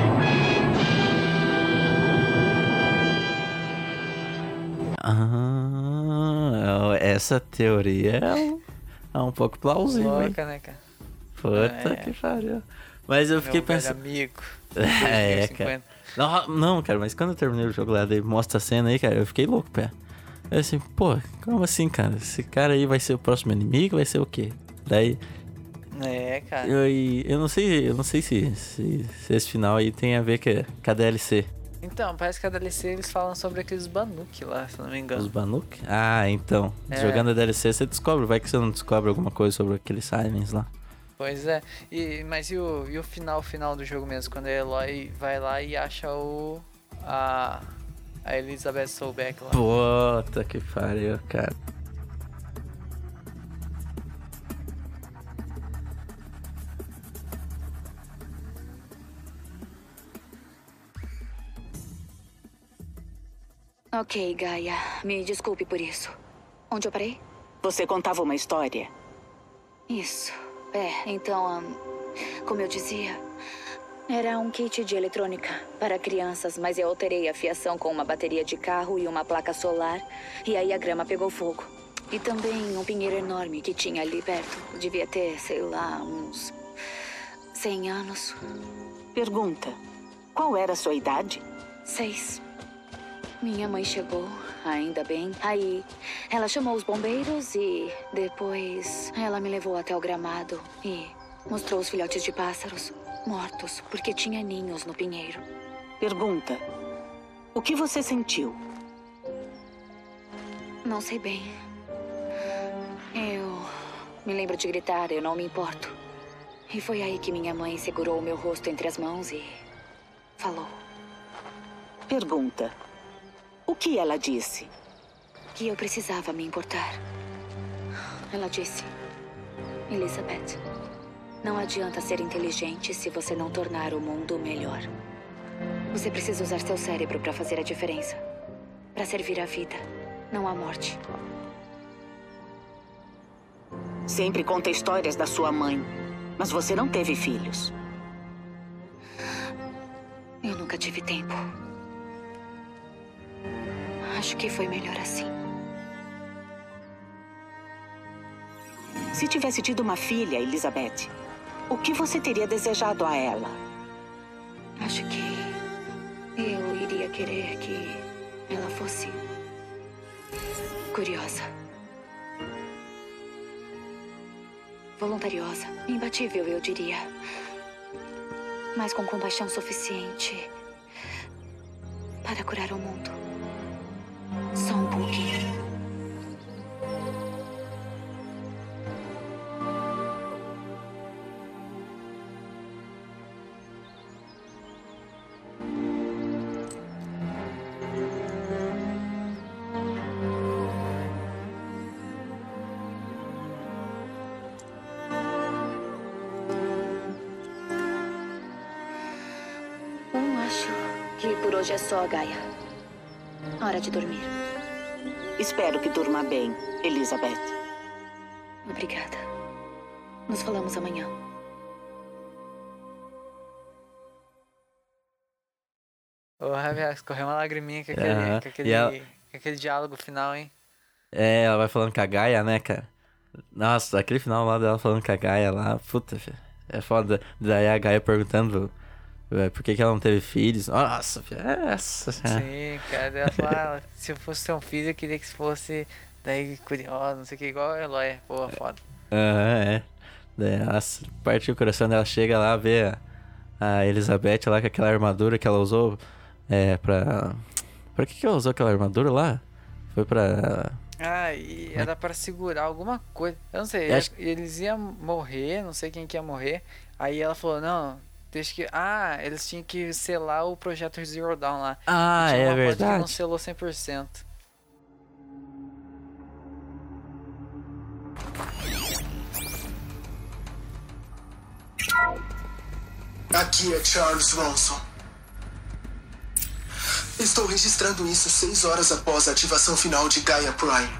ah, essa teoria é um, é um pouco plausível, hein? Louca, né, cara? Puta É. que pariu. Mas eu fiquei Meu velho pensando... amigo. É, dois mil e cara. cinquenta. Não, não, cara, mas quando eu terminei o jogo lá, daí mostra a cena aí, cara, eu fiquei louco, pé. Eu assim, pô, como assim, cara? Esse cara aí vai ser o próximo inimigo, vai ser o quê? Daí, É, cara. eu, e eu não sei, eu não sei se, se, se esse final aí tem a ver com a, com a D L C. Então, parece que a D L C eles falam sobre aqueles Banuk lá, se eu não me engano. Os Banuk? Ah, então. É. Jogando a D L C você descobre, vai que você não descobre alguma coisa sobre aqueles Silence lá. Pois é. E, mas e o, e o final, final do jogo mesmo? Quando a Eloy vai lá e acha o... A, a Elizabeth Soulbeck lá. Puta que pariu, cara. Ok, Gaia. Me desculpe por isso. Onde eu parei? Você contava uma história. Isso. É, então, ahn, como eu dizia, era um kit de eletrônica para crianças, mas eu alterei a fiação com uma bateria de carro e uma placa solar, e aí a grama pegou fogo. E também um pinheiro enorme que tinha ali perto. Devia ter, sei lá, uns cem anos. Pergunta: qual era a sua idade? Seis. Minha mãe chegou ainda bem. Aí, ela chamou os bombeiros e depois ela me levou até o gramado e mostrou os filhotes de pássaros mortos porque tinha ninhos no pinheiro. Pergunta: o que você sentiu? Não sei bem. Eu me lembro de gritar, eu não me importo. E foi aí que minha mãe segurou o meu rosto entre as mãos e falou. Pergunta: o que ela disse? Que eu precisava me importar. Ela disse: Elizabeth, não adianta ser inteligente se você não tornar o mundo melhor. Você precisa usar seu cérebro para fazer a diferença. Para servir a vida, não a morte. Sempre conta histórias da sua mãe, mas você não teve filhos. Eu nunca tive tempo. Acho que foi melhor assim. Se tivesse tido uma filha, Elizabeth, o que você teria desejado a ela? Acho que eu iria querer que ela fosse curiosa, voluntariosa, imbatível, eu diria, mas com compaixão suficiente para curar o mundo. Só um pouquinho. Bom, acho que por hoje é só, Gaia. Hora de dormir. Espero que durma bem, Elizabeth. Obrigada. Nos falamos amanhã. Ô, Javier, escorreu uma lagriminha com aquele, Aham. com, aquele, E ela- com aquele diálogo final, hein? É, ela vai falando com a Gaia, né, cara? Nossa, aquele final lá dela falando com a Gaia lá, puta, filho, é foda. Daí a Gaia perguntando é, por que, que ela não teve filhos. Nossa, filho, é essa. Sim, cara. Ela fala, ah, se eu fosse ter um filho, eu queria que fosse daí curioso, não sei o que, igual a Eloy. Pô, foda. Aham, é. Daí, nossa, partiu o coração dela, chega lá, vê a, a Elizabeth lá com aquela armadura que ela usou. É, pra. Pra que, que ela usou aquela armadura lá? Foi pra. Ah, e era pra segurar alguma coisa. Eu não sei, Eu acho- eles iam morrer, não sei quem que ia morrer. Aí ela falou, não, deixa que... Ah, eles tinham que selar o projeto Zero Dawn lá. Ah, E tinha é uma parte que verdade. não selou cem por cento. Aqui é Charles Ronson. Estou registrando isso seis horas após a ativação final de Gaia Prime.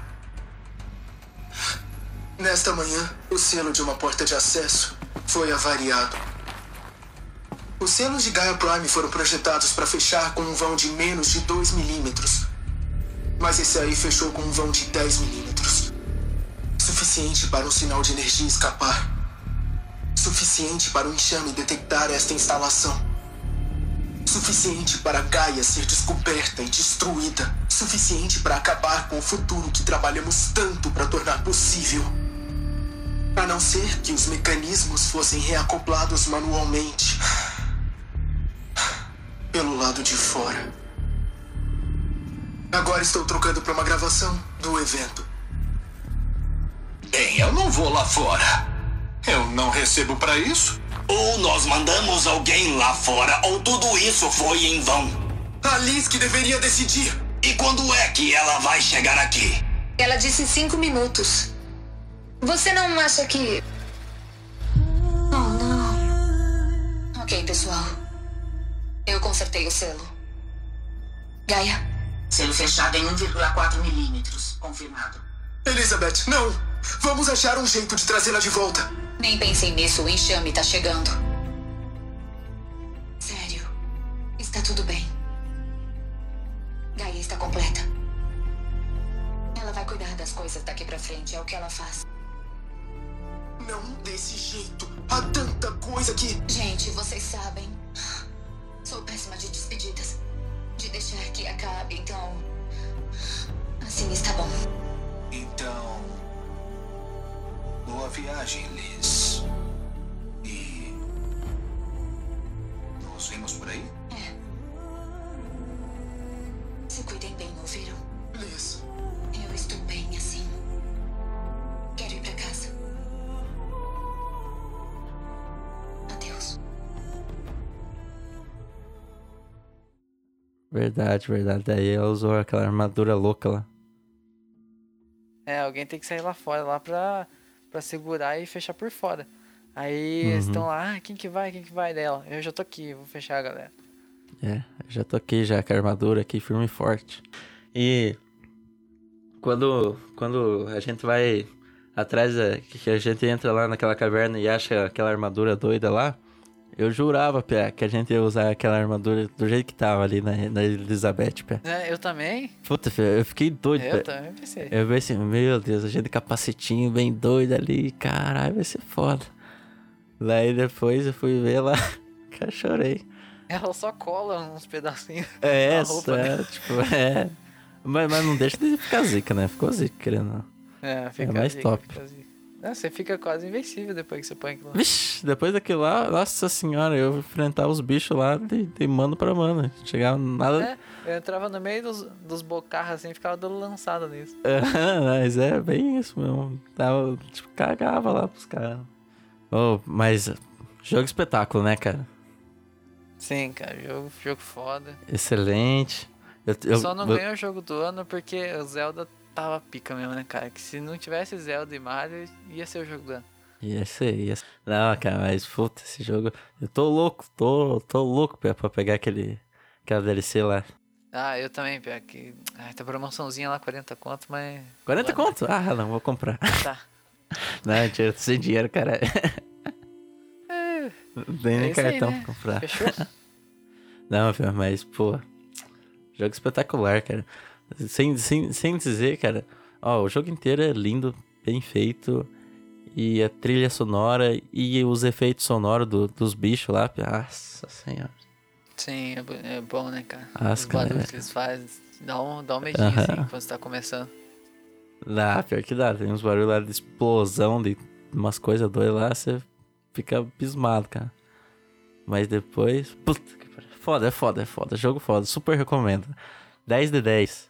Nesta manhã, o selo de uma porta de acesso foi avariado. Os selos de Gaia Prime foram projetados para fechar com um vão de menos de dois milímetros. Mas esse aí fechou com um vão de dez milímetros. Suficiente para um sinal de energia escapar. Suficiente para o enxame detectar esta instalação. Suficiente para Gaia ser descoberta e destruída. Suficiente para acabar com o futuro que trabalhamos tanto para tornar possível. A não ser que os mecanismos fossem reacoplados manualmente. Pelo lado de fora. Agora estou trocando para uma gravação do evento. Bem, eu não vou lá fora. Eu não recebo pra isso. Ou nós mandamos alguém lá fora, ou tudo isso foi em vão. A Liz que deveria decidir. E quando é que ela vai chegar aqui? Ela disse cinco minutos. Você não acha que... Oh, não. Ok, pessoal. Eu consertei o selo. Gaia? Selo fechado em um vírgula quatro milímetros. Confirmado. Elizabeth, não! Vamos achar um jeito de trazê-la de volta. Nem pensei nisso, o enxame tá chegando. Sério, está tudo bem. Gaia está completa. Ela vai cuidar das coisas daqui pra frente, é o que ela faz. Não desse jeito. Há tanta coisa que... Gente, vocês sabem. Sou péssima de despedidas. De deixar que acabe, então... Sim, está bom. Então... Boa viagem, Liz. E... Nos vemos por aí? É. Se cuidem bem, ouviram? Liz. Eu estou bem assim. Quero ir pra casa. Adeus. Verdade, verdade. Daí ela usou aquela armadura louca lá. É, alguém tem que sair lá fora, lá pra, pra segurar e fechar por fora. Aí Uhum. eles estão lá, ah, quem que vai, quem que vai dela? Eu já tô aqui, vou fechar a galera. É, eu já tô aqui já com a armadura aqui firme e forte. E quando, quando a gente vai atrás, da, que a gente entra lá naquela caverna e acha aquela armadura doida lá, eu jurava, Pé, que a gente ia usar aquela armadura do jeito que tava ali na, na Elizabeth, Pé. É, eu também. Puta, Pé, eu fiquei doido, Eu Pé. também pensei. Eu pensei, meu Deus, a gente de capacetinho bem doido ali, caralho, vai ser foda. Daí depois eu fui ver lá, que eu chorei. Ela só cola uns pedacinhos É, na roupa, é, né? tipo, é. Mas, mas não deixa de ficar zica, né? Ficou zica, querendo ou não. É, fica É mais zica, top. fica zica. Não, você fica quase invencível depois que você põe aquilo lá. Vixe, depois daquilo lá, nossa senhora, eu enfrentar os bichos lá de, de mano pra mano. Chegava nada. É, eu entrava no meio dos, dos bocarros assim e ficava dando lançada nisso. É, mas é bem isso mesmo. Tava, tipo, cagava lá pros caras. Oh, mas jogo espetáculo, né, cara? Sim, cara, jogo, jogo foda. Excelente. Eu, eu, Só não eu, ganhou o jogo do ano porque o Zelda tava pica mesmo, né, cara? Que se não tivesse Zelda e Mario, ia ser o jogo do ano. Ia ser, ia ser. Não, cara, mas puta, esse jogo. Eu tô louco, tô, tô louco pra, pra pegar aquele, aquela D L C lá. Ah, eu também, pior que. Ah, tá promoçãozinha lá, quarenta conto, mas. quarenta conto? Ah, não, vou comprar. Tá. Não, tira sem dinheiro, cara. É, Não tem nem é isso aí, cartão né? pra comprar. Fechou? Não, filho, mas, pô. Jogo espetacular, cara. Sem, sem, sem dizer, cara. Ó, o jogo inteiro é lindo, bem feito. E a trilha sonora e os efeitos sonoros do, dos bichos lá. Nossa senhora. Sim, é, bo- é bom, né, cara? Ah, Os cara, barulhos é. que eles fazem. Dá um, dá um medinho, Aham. assim, quando você tá começando. Dá, pior que dá. Tem uns barulhos lá de explosão, de umas coisas doidas lá. Você fica abismado, cara. Mas depois. Puta que pariu. Foda, é foda, é foda. Jogo foda. Super recomendo. dez de dez.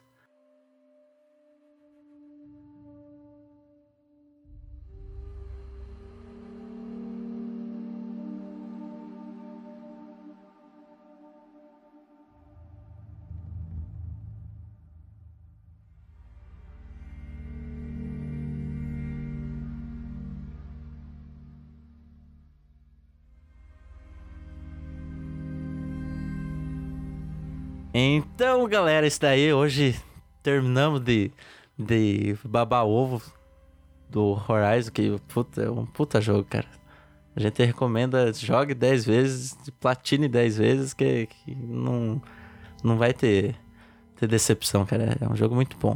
Então, galera, isso daí. Hoje terminamos de, de babar ovo do Horizon, que puta, é um puta jogo, cara. A gente recomenda, jogue dez vezes, platine dez vezes, que, que não, não vai ter, ter decepção, cara. É um jogo muito bom.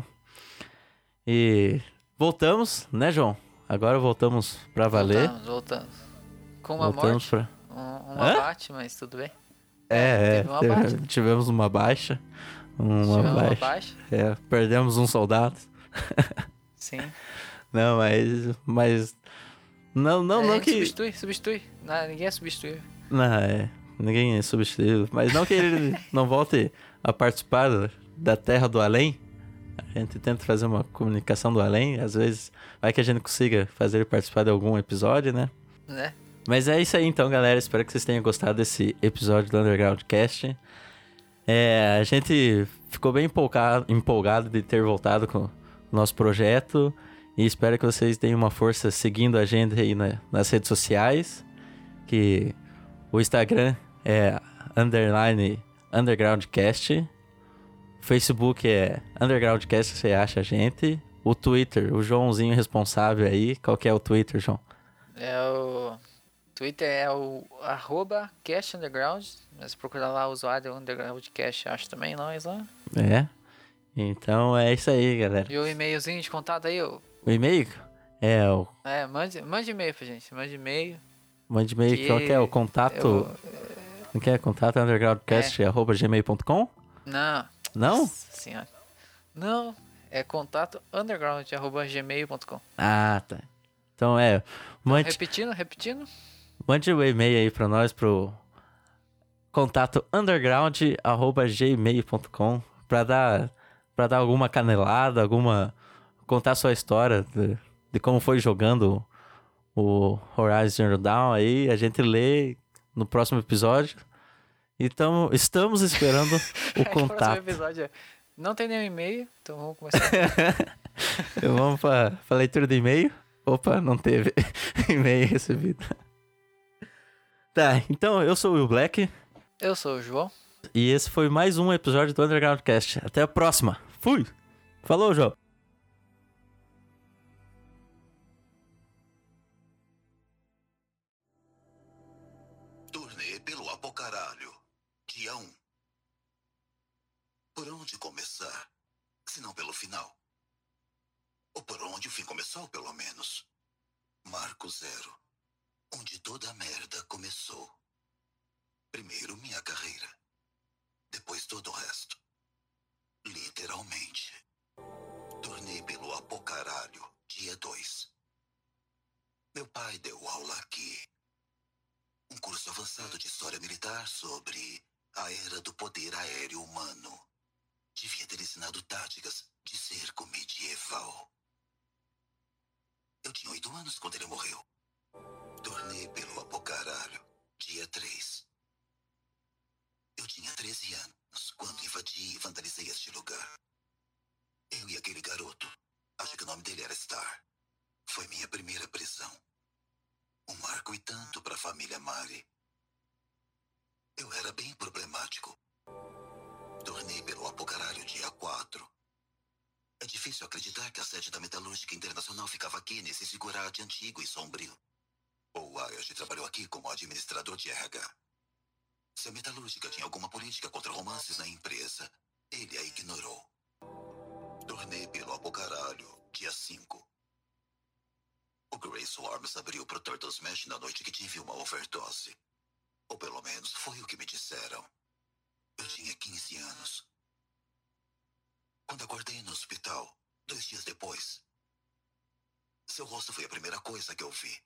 E voltamos, né, João? Agora voltamos pra valer. Voltamos, voltamos. Com uma Voltamos morte, pra... um, um abate, mas tudo bem. É, é, teve uma teve- baixa. tivemos uma baixa. Uma Tivemos uma baixa. baixa. É, perdemos um soldado. Sim. Não, mas. Mas. Não, não, É, a não gente que. substitui, substitui. Não, ninguém é substituível. Não, é. Ninguém é substituído. Mas não que ele não volte a participar da- da Terra do Além. A gente tenta fazer uma comunicação do além. Às vezes vai que a gente consiga fazer ele participar de algum episódio, né? Né? Mas é isso aí então, galera. Espero que vocês tenham gostado desse episódio do Underground Cast. É, a gente ficou bem empolgado, empolgado de ter voltado com o nosso projeto. E espero que vocês deem uma força seguindo a gente aí na- nas redes sociais. Que o Instagram é underline undergroundcast. O Facebook é undergroundcast, você acha a gente. O Twitter, o Joãozinho responsável aí. Qual que é o Twitter, João? É o Twitter é o arroba Cast Underground. Mas procurar lá o usuário Underground Cast, acho também, nós lá. É. Então é isso aí, galera. E o e-mailzinho de contato aí, ô. O e-mail é o... É, mande, mande e-mail pra gente, mande e-mail. Mande e-mail, Que qual que é o contato? eu- Não quer contato undergroundcast arroba gmail ponto com? Não. Não? Nossa senhora. Não, É contato underground arroba gmail ponto com. Ah, tá. Então é. Mande, Então, repetindo, repetindo. mande o um e-mail aí pra nós pro contato underground arroba gmail ponto com pra dar, pra dar alguma canelada, alguma. Contar sua história de, de como foi jogando o Horizon Zero Dawn aí. A gente lê no próximo episódio. Então, estamos esperando o contato. O próximo episódio é... Não tem nenhum e-mail, então vamos começar. Vamos pra, pra leitura de e-mail. Opa, não teve e-mail recebido. Tá, então eu sou o Will Black. Eu sou o João. E esse foi mais um episódio do Underground Cast. Até a próxima. Fui! Falou, João! Turnê pelo Apocaralho. Dia um. Por onde começar? Se não pelo final. Ou por onde o fim começou, pelo menos. Marco Zero. Onde toda a merda começou. Primeiro minha carreira. Depois todo o resto. Literalmente. Turnê pelo Apocaralho. Dia dois. Meu pai deu aula aqui. Um curso avançado de história militar sobre a era do poder aéreo humano. Devia ter ensinado táticas de cerco medieval. Eu tinha oito anos quando ele morreu. Turnê pelo Apocaralho, dia três. Eu tinha treze anos quando invadi e vandalizei este lugar. Eu e aquele garoto, acho que o nome dele era Star. Foi minha primeira prisão. Um marco e tanto para a família Mari. Eu era bem problemático. Turnê pelo Apocaralho dia quatro. É difícil acreditar que a sede da Metalúrgica Internacional ficava aqui nesse zigurate antigo e sombrio. O Wyatt trabalhou aqui como administrador de R H. Se a Metalúrgica tinha alguma política contra romances na empresa, ele a ignorou. Turnê pelo Apocaralho dia cinco. O Grace Worms abriu pro Turtle Smash na noite que tive uma overdose. Ou pelo menos foi o que me disseram. Eu tinha quinze anos. Quando acordei no hospital, dois dias depois, seu rosto foi a primeira coisa que eu vi.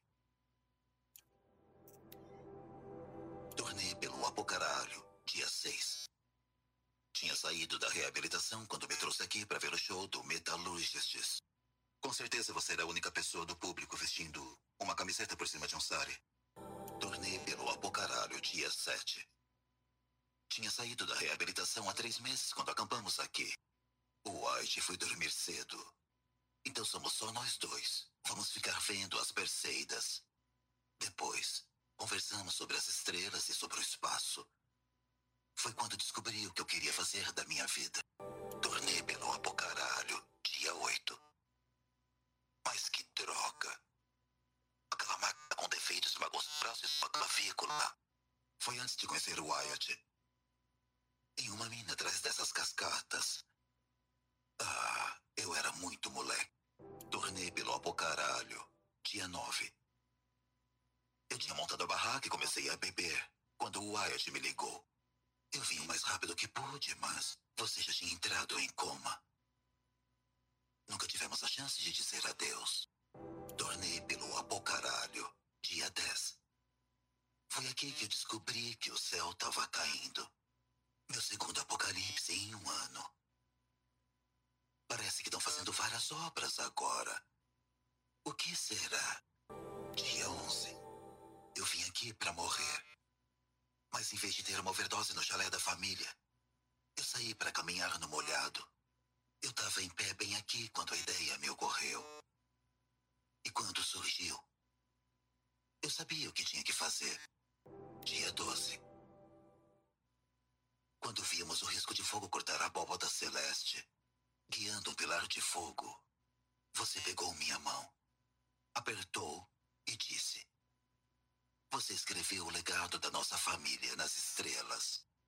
Turnê pelo Apocaralho, dia seis. Tinha saído da reabilitação quando me trouxe aqui para ver o show do Metallurgists. Com certeza você era a única pessoa do público vestindo uma camiseta por cima de um sari. Turnê pelo Apocaralho, dia sete. Tinha saído da reabilitação há três meses quando acampamos aqui. O White foi dormir cedo. Então somos só nós dois. Vamos ficar vendo as Perseidas. Depois, conversamos sobre as estrelas e sobre o espaço. Foi quando descobri o que eu queria fazer da minha vida. Turnê pelo Apocaralho, dia oito. Mas que droga. Aquela máquina com defeitos esmagou os braços e sua clavícula. Foi antes de conhecer o Wyatt. Em uma mina atrás dessas cascatas. Ah, eu era muito moleque. Turnê pelo Apocaralho, dia nove. Eu tinha montado a barraca e comecei a beber quando o Wyatt me ligou. Eu vim o mais rápido que pude, mas você já tinha entrado em coma. Nunca tivemos a chance de dizer adeus. Turnê pelo Apocaralho, dia dez. Foi aqui que eu descobri que o céu estava caindo. Meu segundo apocalipse em um ano. Parece que estão fazendo várias obras agora. O que será? Dia onze. Eu vim aqui para morrer. Mas em vez de ter uma overdose no chalé da família, eu saí para caminhar no molhado. Eu estava em pé bem aqui quando a ideia me ocorreu. E quando surgiu, eu sabia o que tinha que fazer. Dia doze. Quando víamos o risco de fogo cortar a abóbada celeste, guiando um pilar de fogo, você pegou minha mão, apertou e disse: você escreveu o legado da nossa família nas estrelas.